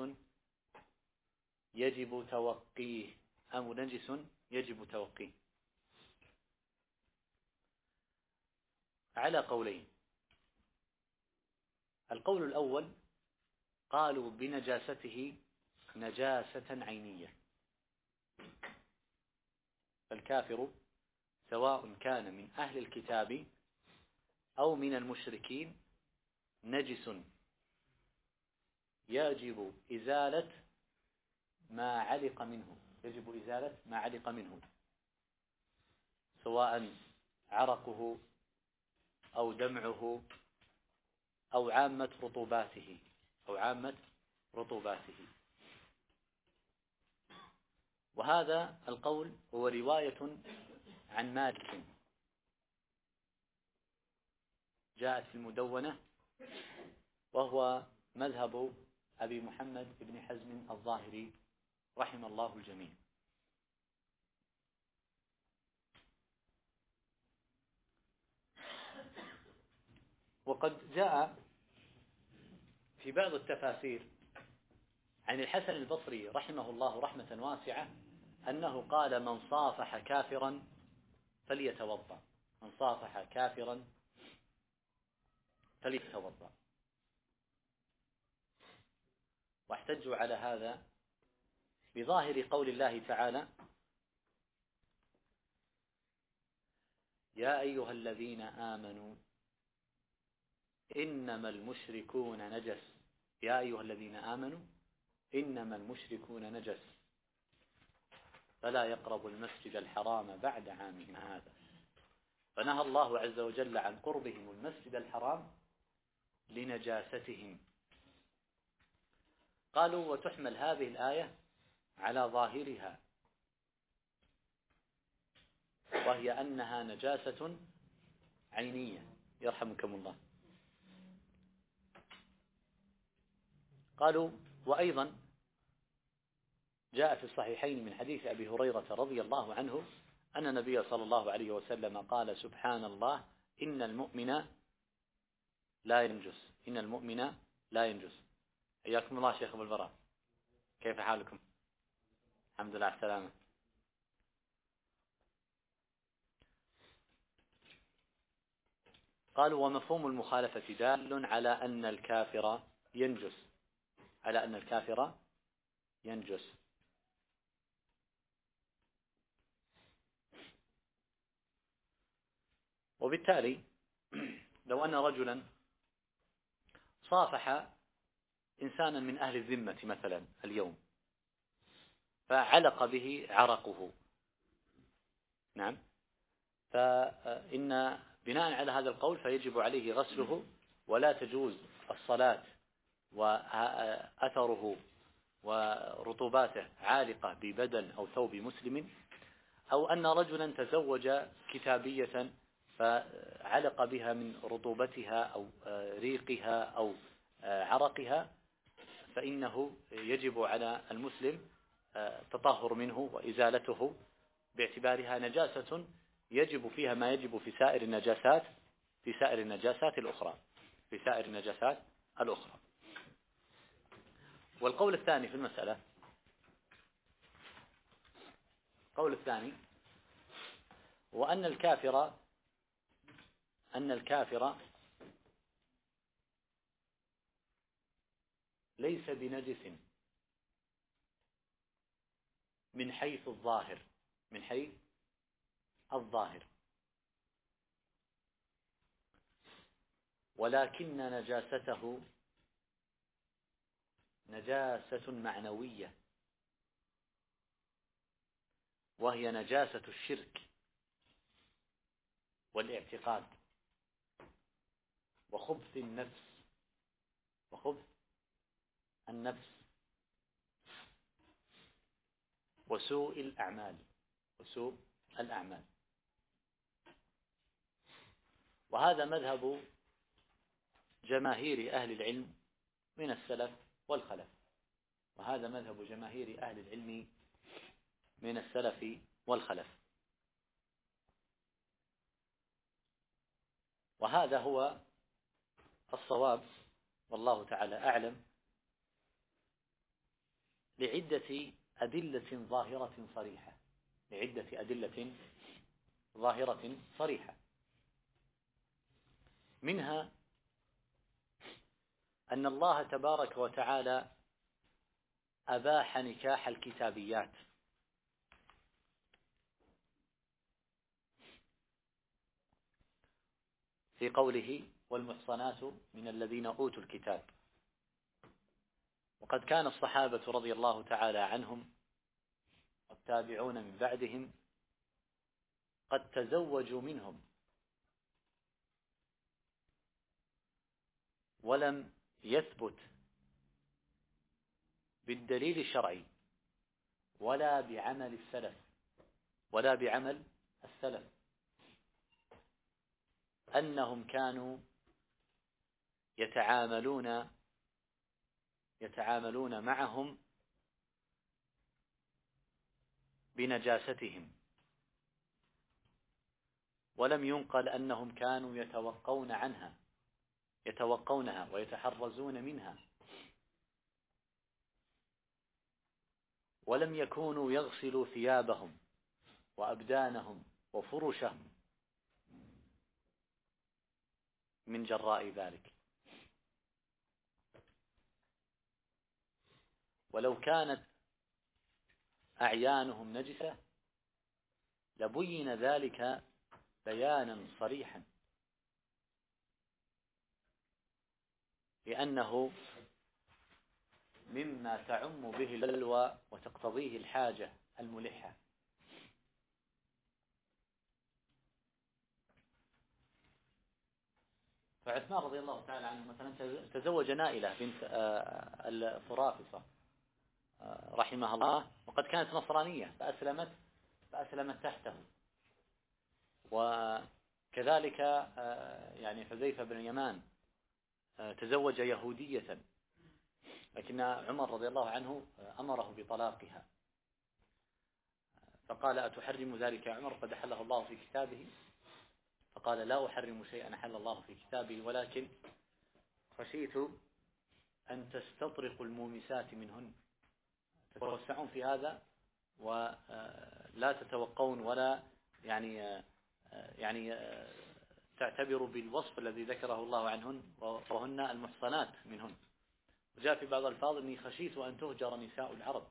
يجب توقيه، على قولين. القول الأول قالوا بنجاسته نجاسة عينية، فالكافر سواء كان من أهل الكتاب أو من المشركين نجس يجب إزالة ما علق منه، سواء عرقه أو دمعه أو عامة رطوباته. وهذا القول هو رواية عن مالك جاءت في المدونة، وهو مذهب أبي محمد بن حزم الظاهري رحم الله الجميع. وقد جاء في بعض التفاسير عن الحسن البصري رحمه الله رحمة واسعة أنه قال: من صافح كافرا فليتوضأ، من صافح كافرا فليتوضأ. واحتجوا على هذا بظاهر قول الله تعالى: يا أيها الذين آمنوا إنما المشركون نجس، يا أيها الذين آمنوا إنما المشركون نجس فلا يقربوا المسجد الحرام بعد عامهم هذا. فنهى الله عز وجل عن قربهم المسجد الحرام لنجاستهم. قالوا: وتحمل هذه الآية على ظاهرها، وهي أنها نجاسة عينية يرحمكم الله. قالوا: وأيضا جاء في الصحيحين من حديث أبي هريرة رضي الله عنه أن النبي صلى الله عليه وسلم قال: سبحان الله، إن المؤمن لا ينجس، إن المؤمن لا ينجس. حياكم الله شيخ أبو البراء، كيف حالكم؟ الحمد لله على السلامة. قالوا: ومفهوم المخالفة دال على أن الكافر ينجس، على أن الكافر ينجس. وبالتالي لو أن رجلا صافح إنسانا من أهل الذمة مثلا اليوم فعلق به عرقه، نعم، فإن بناء على هذا القول فيجب عليه غسله، ولا تجوز الصلاة وأثره ورطوباته عالقة ببدن أو ثوب مسلم. أو أن رجلا تزوج كتابية فعلق بها من رطوبتها أو ريقها أو عرقها، فإنه يجب على المسلم التطهر منه وإزالته، باعتبارها نجاسة يجب فيها ما يجب في سائر النجاسات، في سائر النجاسات الأخرى، في سائر النجاسات الأخرى. والقول الثاني في المسألة، القول الثاني هو أن الكافر ليس بنجس من حيث الظاهر، من حيث الظاهر، ولكن نجاسته نجاسة معنوية، وهي نجاسة الشرك والاعتقاد وخبث النفس، وخبث النفس وسوء الأعمال، وسوء الأعمال. وهذا مذهب جماهير أهل العلم من السلف والخلف، وهذا مذهب جماهير أهل العلم من السلف والخلف. وهذا هو الصواب والله تعالى أعلم، لعدة أدلة ظاهرة صريحة، لعدة أدلة ظاهرة صريحة. منها أن الله تبارك وتعالى أباح نكاح الكتابيات، في قوله: والمحصنات من الذين أوتوا الكتاب. وقد كان الصحابة رضي الله تعالى عنهم والتابعون من بعدهم قد تزوجوا منهم، ولم يثبت بالدليل الشرعي ولا بعمل السلف، ولا بعمل السلف أنهم كانوا يتعاملون معهم بنجاستهم، ولم ينقل أنهم كانوا يتوقونها ويتحرزون منها، ولم يكونوا يغسلوا ثيابهم وأبدانهم وفرشهم من جراء ذلك. ولو كانت أعيانهم نجسة لبين ذلك بيانا صريحا، لأنه مما تعم به البلوى وتقتضيه الحاجة الملحة. فعثمان رضي الله تعالى عنه مثلا تزوج نائلة بنت الفرافصة رحمها الله، وقد كانت نصرانية فأسلمت تحته. وكذلك يعني حذيفة بن اليمان تزوج يهودية، لكن عمر رضي الله عنه أمره بطلاقها، فقال: أتحرم ذلك يا عمر؟ قد أحله الله في كتابه. فقال: لا أحرم شيئا أحل الله في كتابه، ولكن خشيت أن تستطرقوا المومسات منهن، تتوسعون في هذا ولا تتوقون ولا يعني تعتبروا بالوصف الذي ذكره الله عنهن، وهن المحصنات منهن. وجاء في بعض الألفاظ: إني خشيت أن تهجر نساء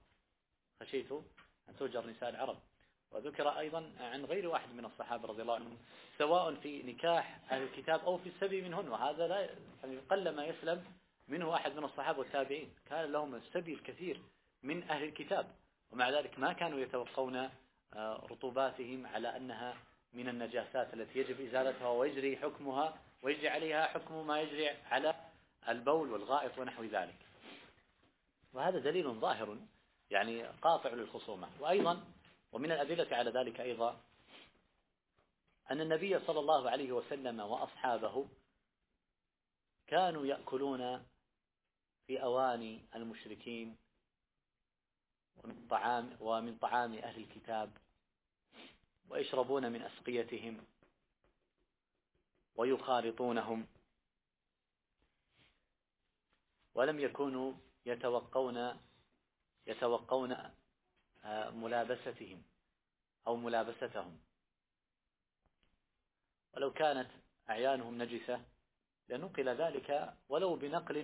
العرب. وذكر أيضا عن غير واحد من الصحابة رضي الله عنهم، سواء في نكاح أهل الكتاب أو في السبي منهن، وهذا لا قل ما يسلم منه أحد من الصحابة والتابعين، كان لهم السبي الكثير من أهل الكتاب، ومع ذلك ما كانوا يتوقون رطوباتهم على أنها من النجاسات التي يجب إزالتها ويجري عليها حكم ما يجري على البول والغائط ونحو ذلك. وهذا دليل ظاهر يعني قاطع للخصومة. وأيضا ومن الأدلة على ذلك أيضا أن النبي صلى الله عليه وسلم وأصحابه كانوا يأكلون في أواني المشركين ومن طعام أهل الكتاب، ويشربون من أسقيتهم ويخالطونهم، ولم يكونوا يتوقون ملابستهم أو ملابستهم. ولو كانت أعيانهم نجسة لنقل ذلك ولو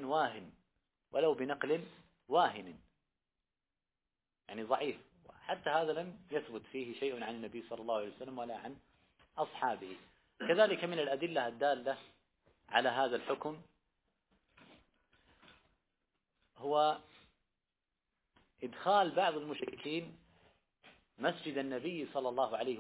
بنقل واهن يعني ضعيف، حتى هذا لم يثبت فيه شيء عن النبي صلى الله عليه وسلم ولا عن أصحابه. كذلك من الأدلة الدالة على هذا الحكم هو إدخال بعض المشركين مسجد النبي صلى الله عليه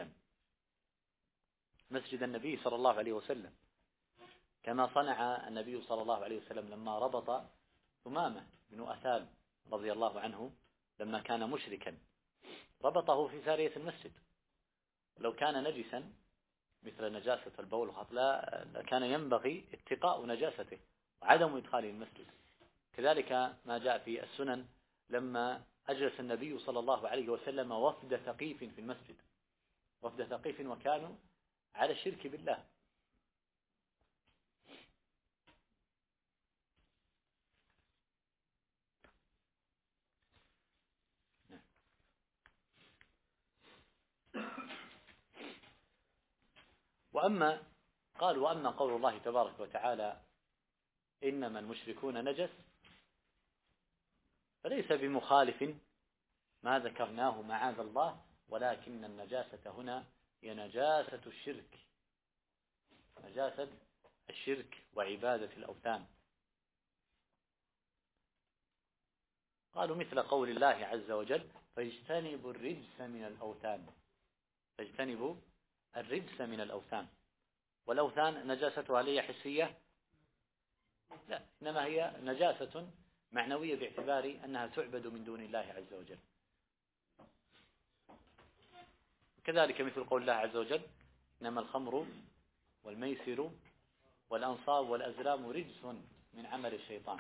وسلم، كما صنع النبي صلى الله عليه وسلم لما ربط ثمامة بن أثال رضي الله عنه لما كان مشركا، ربطه في سارية المسجد. لو كان نجسا مثل نجاسة البول والخطلاء كان ينبغي اتقاء نجاسته وعدم إدخاله المسجد. كذلك ما جاء في السنن لما أجلس النبي صلى الله عليه وسلم وفد ثقيف في المسجد، وفد ثقيف وكانوا على الشرك بالله. وأما قول الله تبارك وتعالى: إنما المشركون نجس، فليس بمخالف ما ذكرناه معاذ الله، ولكن النجاسة هنا هي نجاسة الشرك وعبادة الأوثان. قالوا مثل قول الله عز وجل: فاجتنبوا الرجس من الأوثان. والأوثان نجاستها هي حسية؟ لا، إنما هي نجاسة معنوية باعتبار أنها تعبد من دون الله عز وجل. كذلك مثل قول الله عز وجل: إنما الخمر والميسر والأنصاب والأزلام رجس من عمل الشيطان.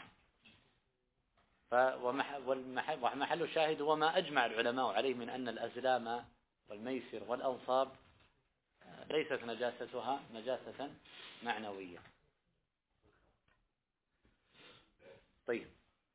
ومحل الشاهد هو ما أجمع العلماء عليه من أن الأزلام والميسر والأنصاب ليست نجاستها نجاسة معنوية. طيب،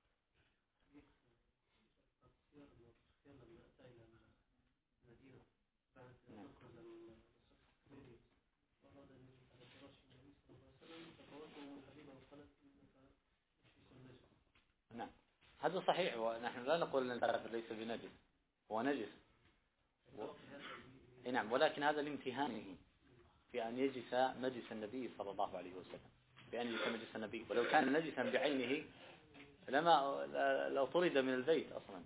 نعم، هذا صحيح، ونحن لا نقول أن الكافر ليس بنجس، هو نجس نعم، ولكن هذا لامتهانه في أن يجس مجلس النبي صلى الله عليه وسلم، بأن يجس مجلس النبي، ولو كان نجسا بعينه لو طرد من البيت أصلا،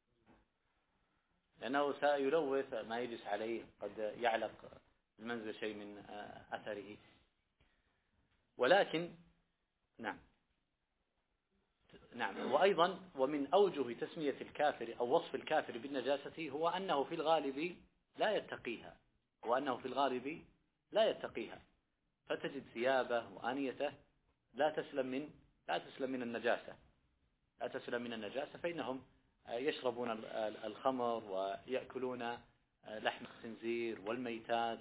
لأنه سيلوث ما يجلس عليه، قد يعلق المنزل شيء من أثره. ولكن نعم، وأيضا ومن أوجه تسمية الكافر أو وصف الكافر بالنجاسة هو أنه في الغالب لا يتقيها، فتجد ثيابه وآنيته لا تسلم من النجاسة، فإنهم يشربون الخمر ويأكلون لحم الخنزير والميتات،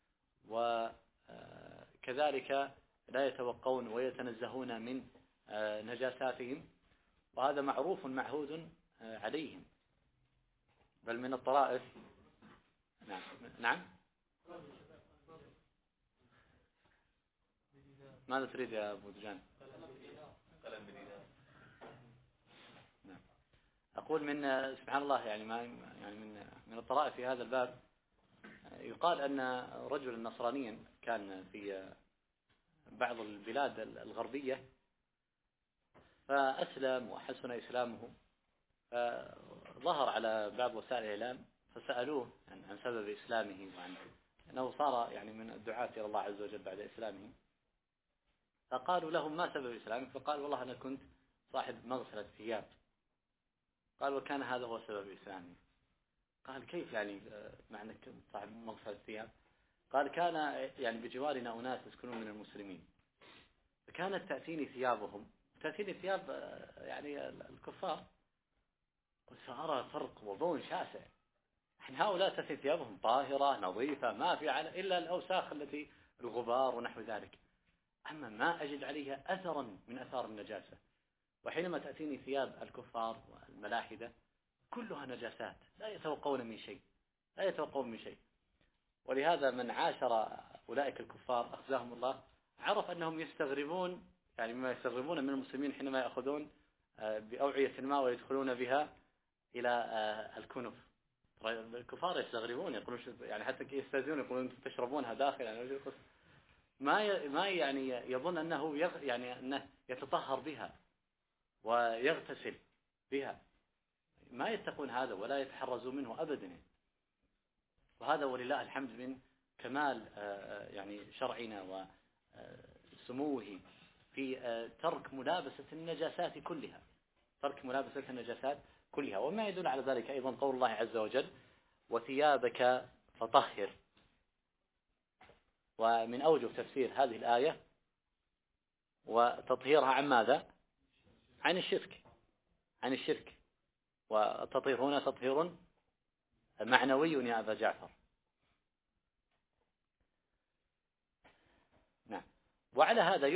وكذلك لا يتوقون ويتنزهون من نجاساتهم، وهذا معروف معهود عليهم، بل من الطرائف. نعم، ماذا تريد يا أبو دجان؟ نعم، أقول من سبحان الله، يعني من الطرائف في هذا الباب، يقال أن رجلا نصرانيا كان في بعض البلاد الغربية، فأسلم وحسن إسلامه، فظهر على بعض وسائل الإعلام، فسألوه عن سبب إسلامه، وعن أنه صار يعني من الدعاة إلى الله عز وجل بعد إسلامه. فقالوا لهم: ما سبب إسلامك؟ فقال: والله أنا كنت صاحب مغسلة ثياب. قال: وكان هذا هو سبب إسلامي. قال: كيف يعني معنى صاحب مغسلة ثياب؟ قال: كان يعني بجوارنا أناس يسكنون من المسلمين، فكانت تأتيني ثيابهم، تأتيني ثياب يعني الكفار، وسأرى فرق وبون شاسع. هؤلاء تأتي ثيابهم طاهرة نظيفة، ما في إلا الأوساخ التي الغبار ونحو ذلك، أما ما أجد عليها أثرا من أثار النجاسة. وحينما تأتيني ثياب الكفار والملاحدة كلها نجاسات، لا يتوقون من شيء. ولهذا من عاشر أولئك الكفار أخزاهم الله عرف أنهم يستغربون، يعني مما يستغربون من المسلمين حينما يأخذون بأوعية الماء ويدخلون بها إلى الكنف. الكفار يستغربون، يقولون يعني حتى يستاذون، يقولون أنتم تشربونها داخل، يعني ما يعني يظن أنه يعني أنه يتطهر بها ويغتسل بها، ما يتقون هذا ولا يتحرزون منه أبدا. وهذا ولله الحمد من كمال يعني شرعنا وسموه في ترك ملابسة النجاسات كلها. وما يدل على ذلك أيضا قول الله عز وجل: وثيابك فطهر. ومن أوجه تفسير هذه الآية وتطهيرها عن ماذا؟ عن الشرك. والتطهير هنا تطهير معنوي يا أبا جعفر. نعم. وعلى هذا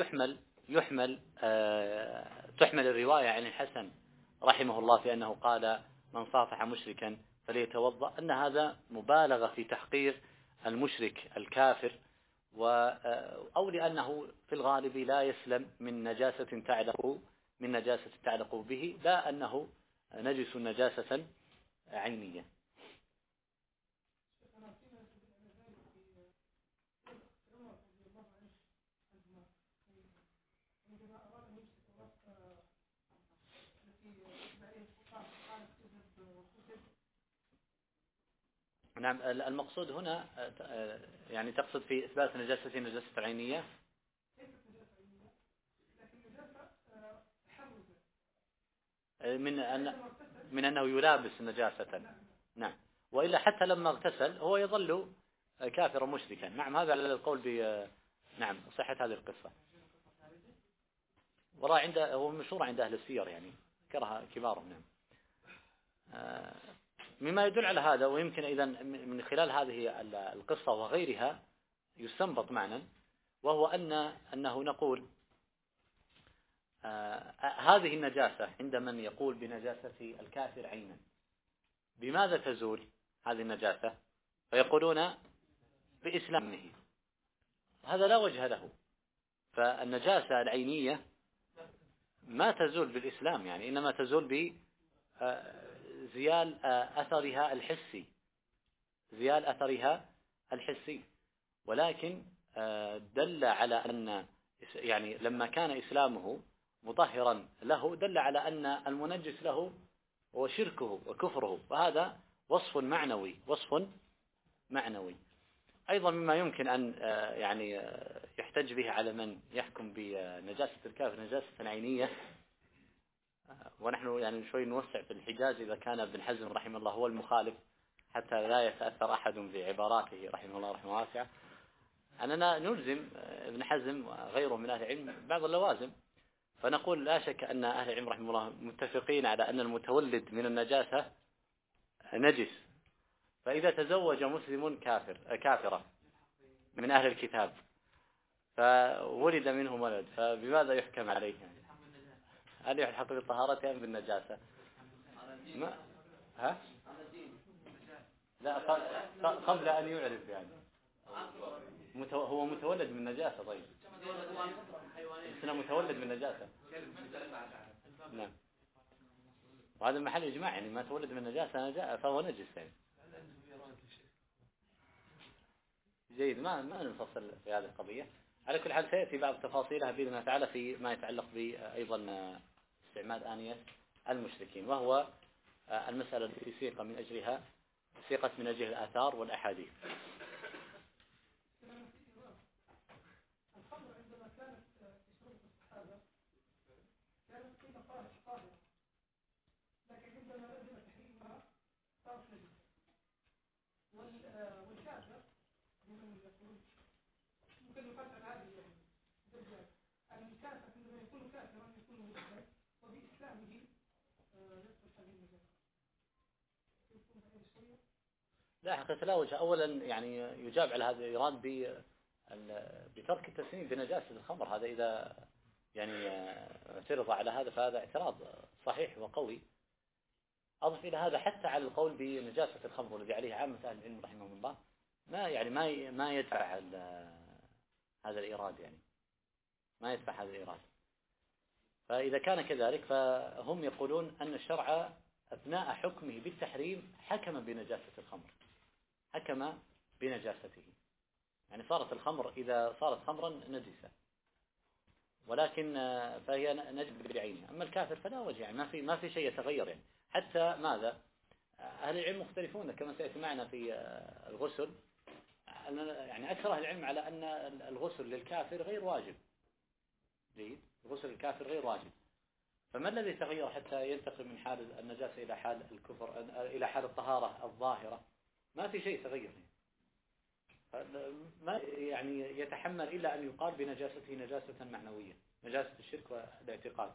تحمل الرواية عن الحسن رحمه الله في أنه قال: من صافح مشركا فليتوضأ، أن هذا مبالغة في تحقير المشرك الكافر، أو لأنه في الغالب لا يسلم من نجاسة تعلق به، لا أنه نجس نجاسة عينية. نعم، المقصود هنا يعني تقصد في إثبات نجاسة عينية، من أنه يلابس نجاسة. نعم، وإلا حتى لما اغتسل هو يظل كافرا مشركا. نعم هذا على القول نعم صحة هذه القصة. وراء هو مشهور عند أهل السير يعني ذكرها كبارهم. نعم. مما يدل على هذا، ويمكن إذا من خلال هذه القصة وغيرها يستنبط معنى، وهو أنه نقول هذه النجاسة عند من يقول بنجاسة الكافر عينا، بماذا تزول هذه النجاسة؟ فيقولون بإسلامه. هذا لا وجه له. فالنجاسة العينية ما تزول بالإسلام يعني، إنما تزول بزيال أثرها الحسي، زيال أثرها الحسي. ولكن دل على أن يعني لما كان إسلامه مطهرا له دل على أن المنجس له هو شركه وكفره، وهذا وصف معنوي، وصف معنوي. أيضا مما يمكن أن يعني يحتج به على من يحكم بنجاسة الكافر نجاسة عينية، ونحن يعني شوي نوسع في الحجاز إذا كان ابن حزم رحمه الله هو المخالف حتى لا يتأثر أحد بعباراته رحمه الله رحمه واسعة، أننا نلزم ابن حزم وغيره من أهل العلم بعض اللوازم. فنقول لا شك أن أهل العلم رحمه الله متفقين على أن المتولد من النجاسة نجس. فإذا تزوج مسلم كافرة من أهل الكتاب فولد منه ولد، فبماذا يحكم عليه؟ هل يحكم بطهارته أم بالنجاسة؟ ما ها؟ لا قبل أن يعرف يعني هو متولد من نجاسة. طيب إنسان متولد من نجاسة. نعم. وهذا محل إجماع يعني ما تولد من نجاسة فهو نجس يعني. جيد. ما نفصل في هذه القضية. على كل حال سيأتي بعض تفاصيلها بإذن الله تعالى في ما يتعلق بأيضا استعمال آنية المشركين، وهو المسألة التي سيقت من أجلها الآثار والأحاديث. لا حقيقة لا وجه. أولا يعني يجاب على هذا الإيراد بترك التسميم بنجاسة الخمر. هذا إذا يعني اعترض على هذا فهذا اعتراض صحيح وقوي. أضف إلى هذا حتى على القول بنجاسة الخمر والذي عليه عامة أهل العلم رحمهم الله ما يدفع هذا الإيراد يعني، ما يدفع هذا الإيراد. فإذا كان كذلك فهم يقولون أن الشرع أثناء حكمه بالتحريم حكم بنجاسة الخمر، حكم بنجاسته. يعني صارت الخمر إذا صارت خمرا نجسة، ولكن فهي نجس بعينها. أما الكافر فلا وجه يعني ما في شيء يتغير يعني. حتى ماذا أهل العلم مختلفون كما سيأتي معنا في الغسل. يعني أكثر أهل العلم على أن الغسل للكافر غير واجب. الغسل للكافر غير واجب. فما الذي تغير حتى ينتقل من حال النجاسة إلى حال الكفر إلى حال الطهارة الظاهرة؟ ما في شيء تغير. ما يعني يتحمل إلا أن يقال بنجاسته نجاسة معنوية، نجاسة الشرك والاعتقاد.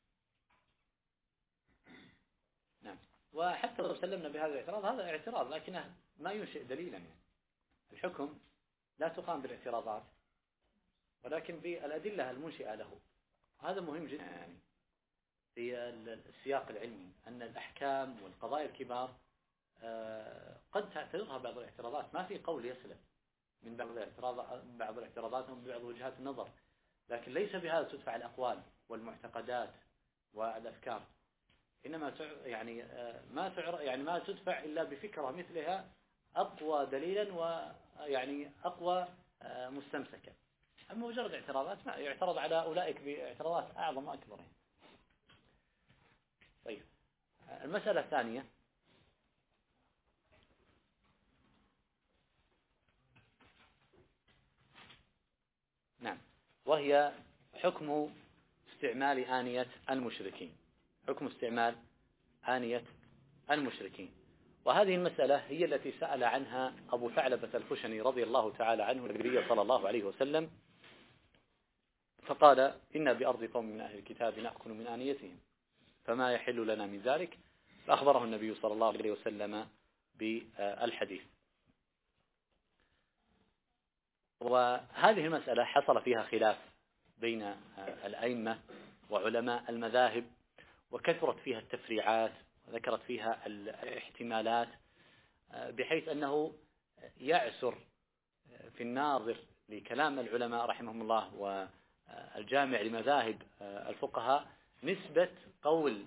نعم. وحتى لو سلمنا بهذا الاعتراض هذا اعتراض لكنه ما ينشئ دليلا يعني. الحكم لا تقام بالاعتراضات ولكن بالأدلة المنشئة له. هذا مهم جدا يعني في السياق العلمي، أن الأحكام والقضايا الكبار قد تعترضها بعض الاعتراضات. ما في قول يسلم من بعض الاعتراضات ومن بعض وجهات النظر، لكن ليس بهذا تدفع الأقوال والمعتقدات والأفكار. إنما يعني ما تدفع إلا بفكرة مثلها أقوى دليلا ويعني أقوى مستمسكة. أما مجرد اعتراضات ما يعترض على أولئك باعتراضات أعظم وأكبر. طيب المسألة الثانية نعم، وهي حكم استعمال آنية المشركين. حكم استعمال آنية المشركين. وهذه المسألة هي التي سأل عنها أبو ثعلبة الخشني رضي الله تعالى عنه النبي صلى الله عليه وسلم، فقال: إن بأرض قوم من أهل الكتاب نأكل من آنيتهم فما يحل لنا من ذلك، فأخبره النبي صلى الله عليه وسلم بالحديث. وهذه المسألة حصل فيها خلاف بين الأئمة وعلماء المذاهب، وكثرت فيها التفريعات وذكرت فيها الاحتمالات، بحيث أنه يعسر في الناظر لكلام العلماء رحمهم الله والجامع لمذاهب الفقهاء نسبة قول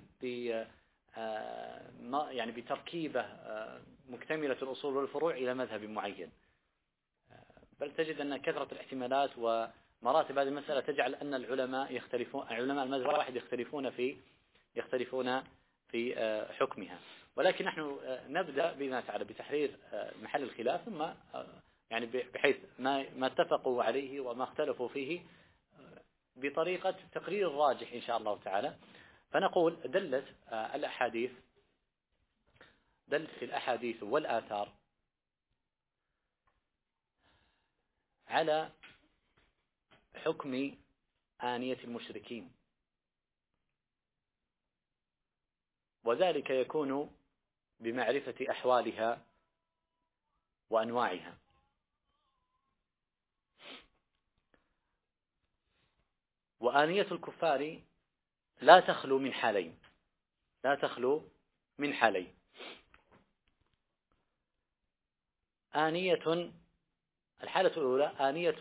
يعني بتركيبة مكتملة الأصول والفروع إلى مذهب معين، بل تجد أن كثرة الاحتمالات ومراتب هذه المسألة تجعل أن العلماء يختلفون، علماء المذهب الواحد يختلفون في حكمها. ولكن نحن نبدأ بإذن الله تعالى بتحرير محل الخلاف، ثم يعني بحيث ما اتفقوا عليه وما اختلفوا فيه بطريقة تقرير الراجح إن شاء الله تعالى. فنقول دلت الأحاديث والآثار على حكم آنية المشركين، وذلك يكون بمعرفة أحوالها وأنواعها. وآنية الكفار لا تخلو من حالين. الحالة الأولى آنية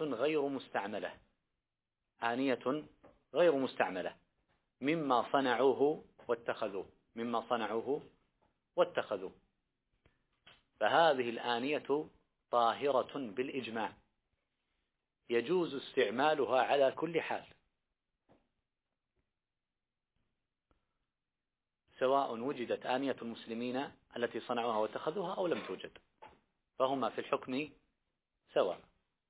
غير مستعملة مما صنعوه واتخذوه، فهذه الآنية طاهرة بالإجماع، يجوز استعمالها على كل حال، سواء وجدت آنية المسلمين التي صنعوها واتخذوها أو لم توجد، فهما في الحكم سواء.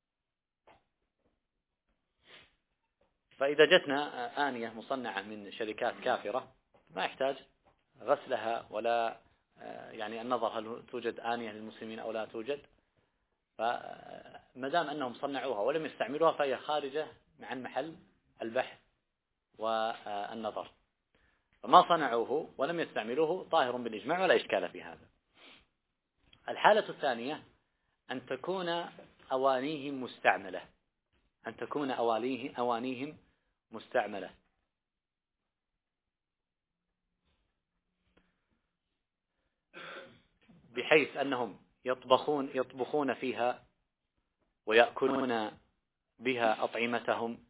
فإذا جتنا آنية مصنعة من شركات كافرة ما يحتاج غسلها ولا يعني النظر هل توجد آنية للمسلمين أو لا توجد، فمدام أنهم صنعوها ولم يستعملوها فهي خارجة عن محل البحث والنظر، فما صنعوه ولم يستعملوه طاهر بالإجماع ولا إشكال في هذا. الحالة الثانية أن تكون أوانيهم مستعملة، بحيث أنهم يطبخون فيها ويأكلون بها أطعمتهم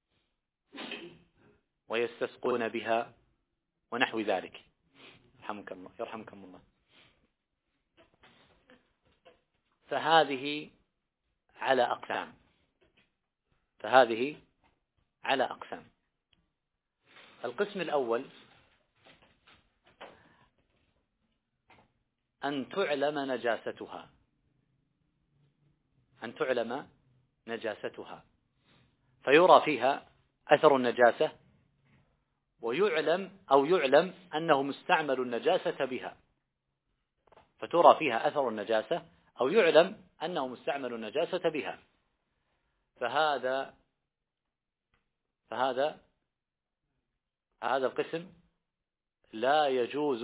ويستسقون بها ونحو ذلك. يرحمكم الله. فهذه على أقسام. القسم الأول أن تعلم نجاستها فيرى فيها أثر النجاسة، ويعلم أنه مستعمل النجاسة بها، فترى فيها أثر النجاسة أو يعلم أنه مستعمل النجاسة بها، فهذا القسم لا يجوز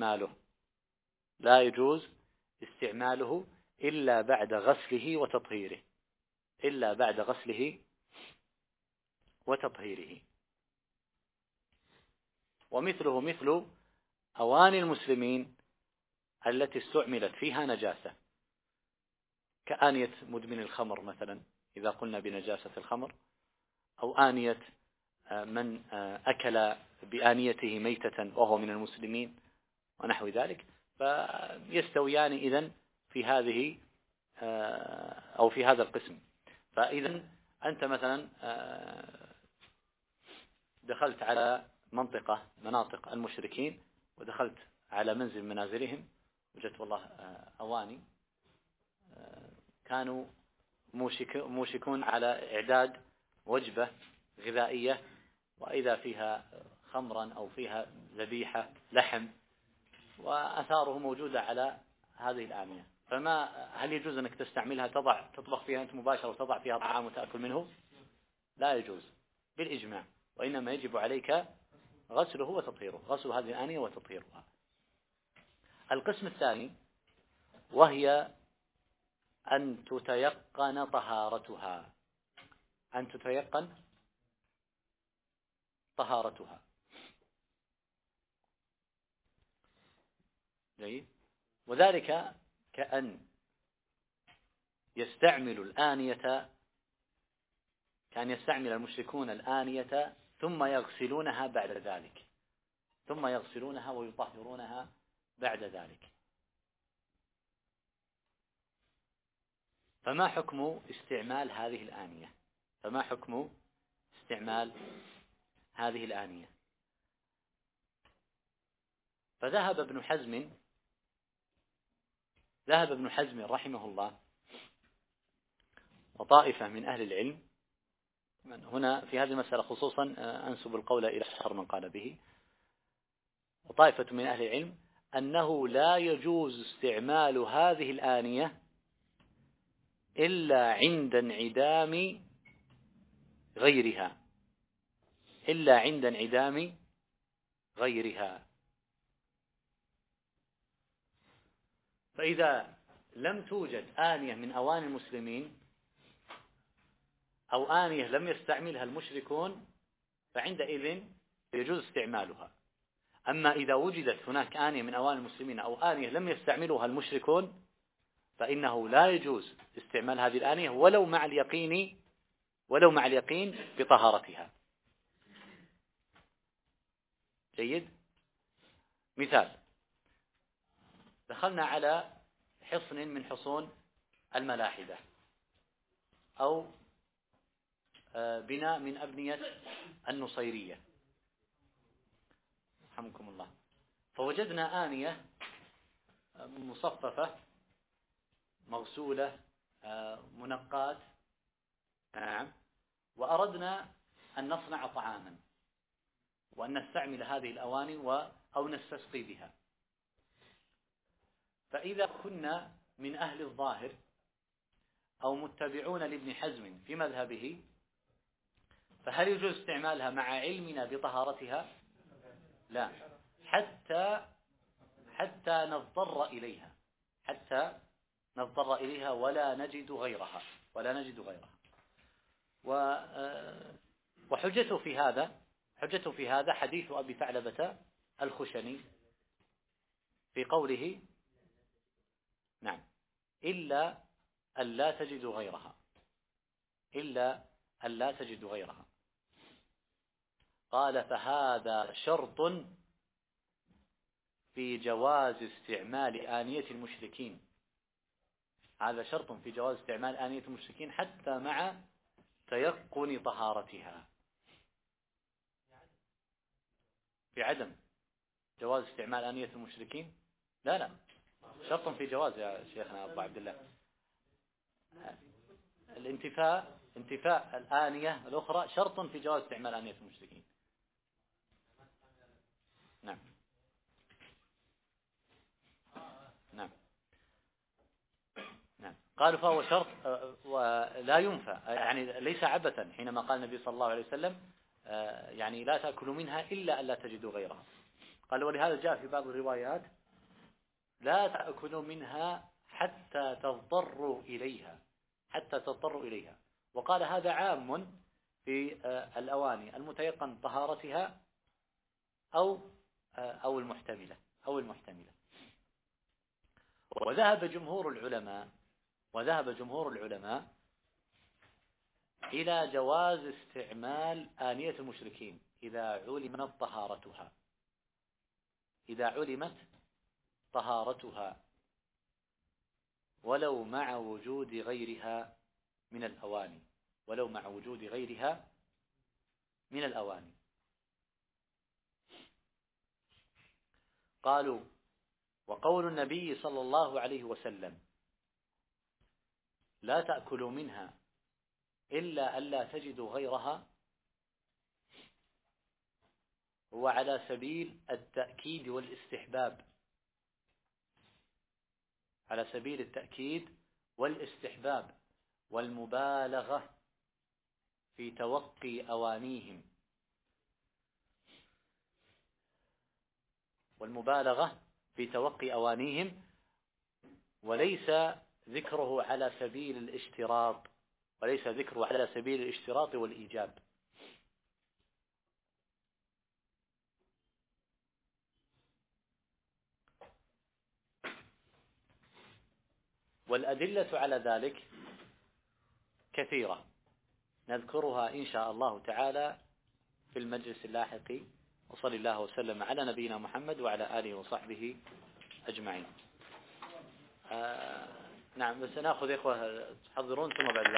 استعماله إلا بعد غسله وتطهيره. ومثله مثل أواني المسلمين التي استعملت فيها نجاسة، كآنية مدمن الخمر مثلا إذا قلنا بنجاسة الخمر، أو آنية من أكل بآنيته ميتة وهو من المسلمين ونحو ذلك، فيستويان إذن في هذه أو في هذا القسم. فإذا أنت مثلا دخلت على مناطق المشركين، ودخلت على منزل منازلهم، وجدت والله أواني كانوا موشكون على إعداد وجبة غذائية، وإذا فيها خمرا أو فيها ذبيحة لحم، وأثاره موجودة على هذه الآنية، هل يجوز أنك تستعملها تطبخ فيها أنت مباشرة وتضع فيها طعام وتأكل منه؟ لا يجوز بالإجماع، وإنما يجب عليك غسله وتطهيره، غسل هذه الآنية وتطهيرها. القسم الثاني وهي أن تتيقن طهارتها، أن تتيقن طهارتها. جيد. وذلك كأن يستعمل الآنية، كان يستعمل المشركون الآنية ثم يغسلونها بعد ذلك، ثم يغسلونها ويطهرونها بعد ذلك. فما حكم استعمال هذه الآنية؟ فما حكم استعمال هذه الآنية؟ فذهب ابن حزم رحمه الله وطائفة من أهل العلم، هنا في هذه المسألة خصوصا أنسب القول إلى أشهر من قال به، وطائفة من أهل العلم أنه لا يجوز استعمال هذه الآنية إلا عند انعدام غيرها، إلا عند انعدام غيرها. فإذا لم توجد آنية من أواني المسلمين أو آنية لم يستعملها المشركون فعندئذ يجوز استعمالها. أما إذا وجدت هناك آنية من أواني المسلمين أو آنية لم يستعملها المشركون فإنه لا يجوز استعمال هذه الآنية ولو مع اليقين بطهارتها. جيد. مثال: دخلنا على حصن من حصون الملاحدة أو بناء من أبنية النصيرية رحمكم الله، فوجدنا آنية مصففة مغسولة منقاة، نعم، وأردنا أن نصنع طعاما وأن نستعمل هذه الأواني أو نستسقي بها. فإذا كنا من أهل الظاهر أو متبعون لابن حزم في مذهبه فهل يجوز استعمالها مع علمنا بطهارتها؟ لا، حتى نضطر إليها ولا نجد غيرها. وحجته في هذا حديث أبي ثعلبة الخشني في قوله نعم إلا أن لا تجد غيرها، قال فهذا شرط في جواز استعمال آنية المشركين، هذا شرط في جواز استعمال آنية المشركين حتى مع تيقن طهارتها. في عدم جواز استعمال آنية المشركين؟ لا، شرط في جواز يا شيخنا أبو عبد الله. انتفاء الآنية الأخرى شرط في جواز استعمال آنية المشركين. نعم. قالوا فهو شرط ولا ينفى، يعني ليس عبثا حينما قال النبي صلى الله عليه وسلم يعني لا تأكلوا منها إلا أن لا تجدوا غيرها. قال ولهذا جاء في بعض الروايات لا تأكلوا منها حتى تضطروا إليها. وقال هذا عام في الأواني المتيقن طهارتها أو المحتملة. وذهب جمهور العلماء إلى جواز استعمال آنية المشركين إذا علمت طهارتها ولو مع وجود غيرها من الأواني. قالوا وقول النبي صلى الله عليه وسلم لا تأكلوا منها إلا ألا تجدوا غيرها هو على سبيل التأكيد والاستحباب، على سبيل التأكيد والاستحباب والمبالغة في توقي أوانيهم، وليس ذكره على سبيل الاشتراط والإيجاب. والأدلة على ذلك كثيرة نذكرها إن شاء الله تعالى في المجلس اللاحق، وصلى الله وسلم على نبينا محمد وعلى آله وصحبه أجمعين. نعم، بس نأخذ إخوة تحضرون ثم بعد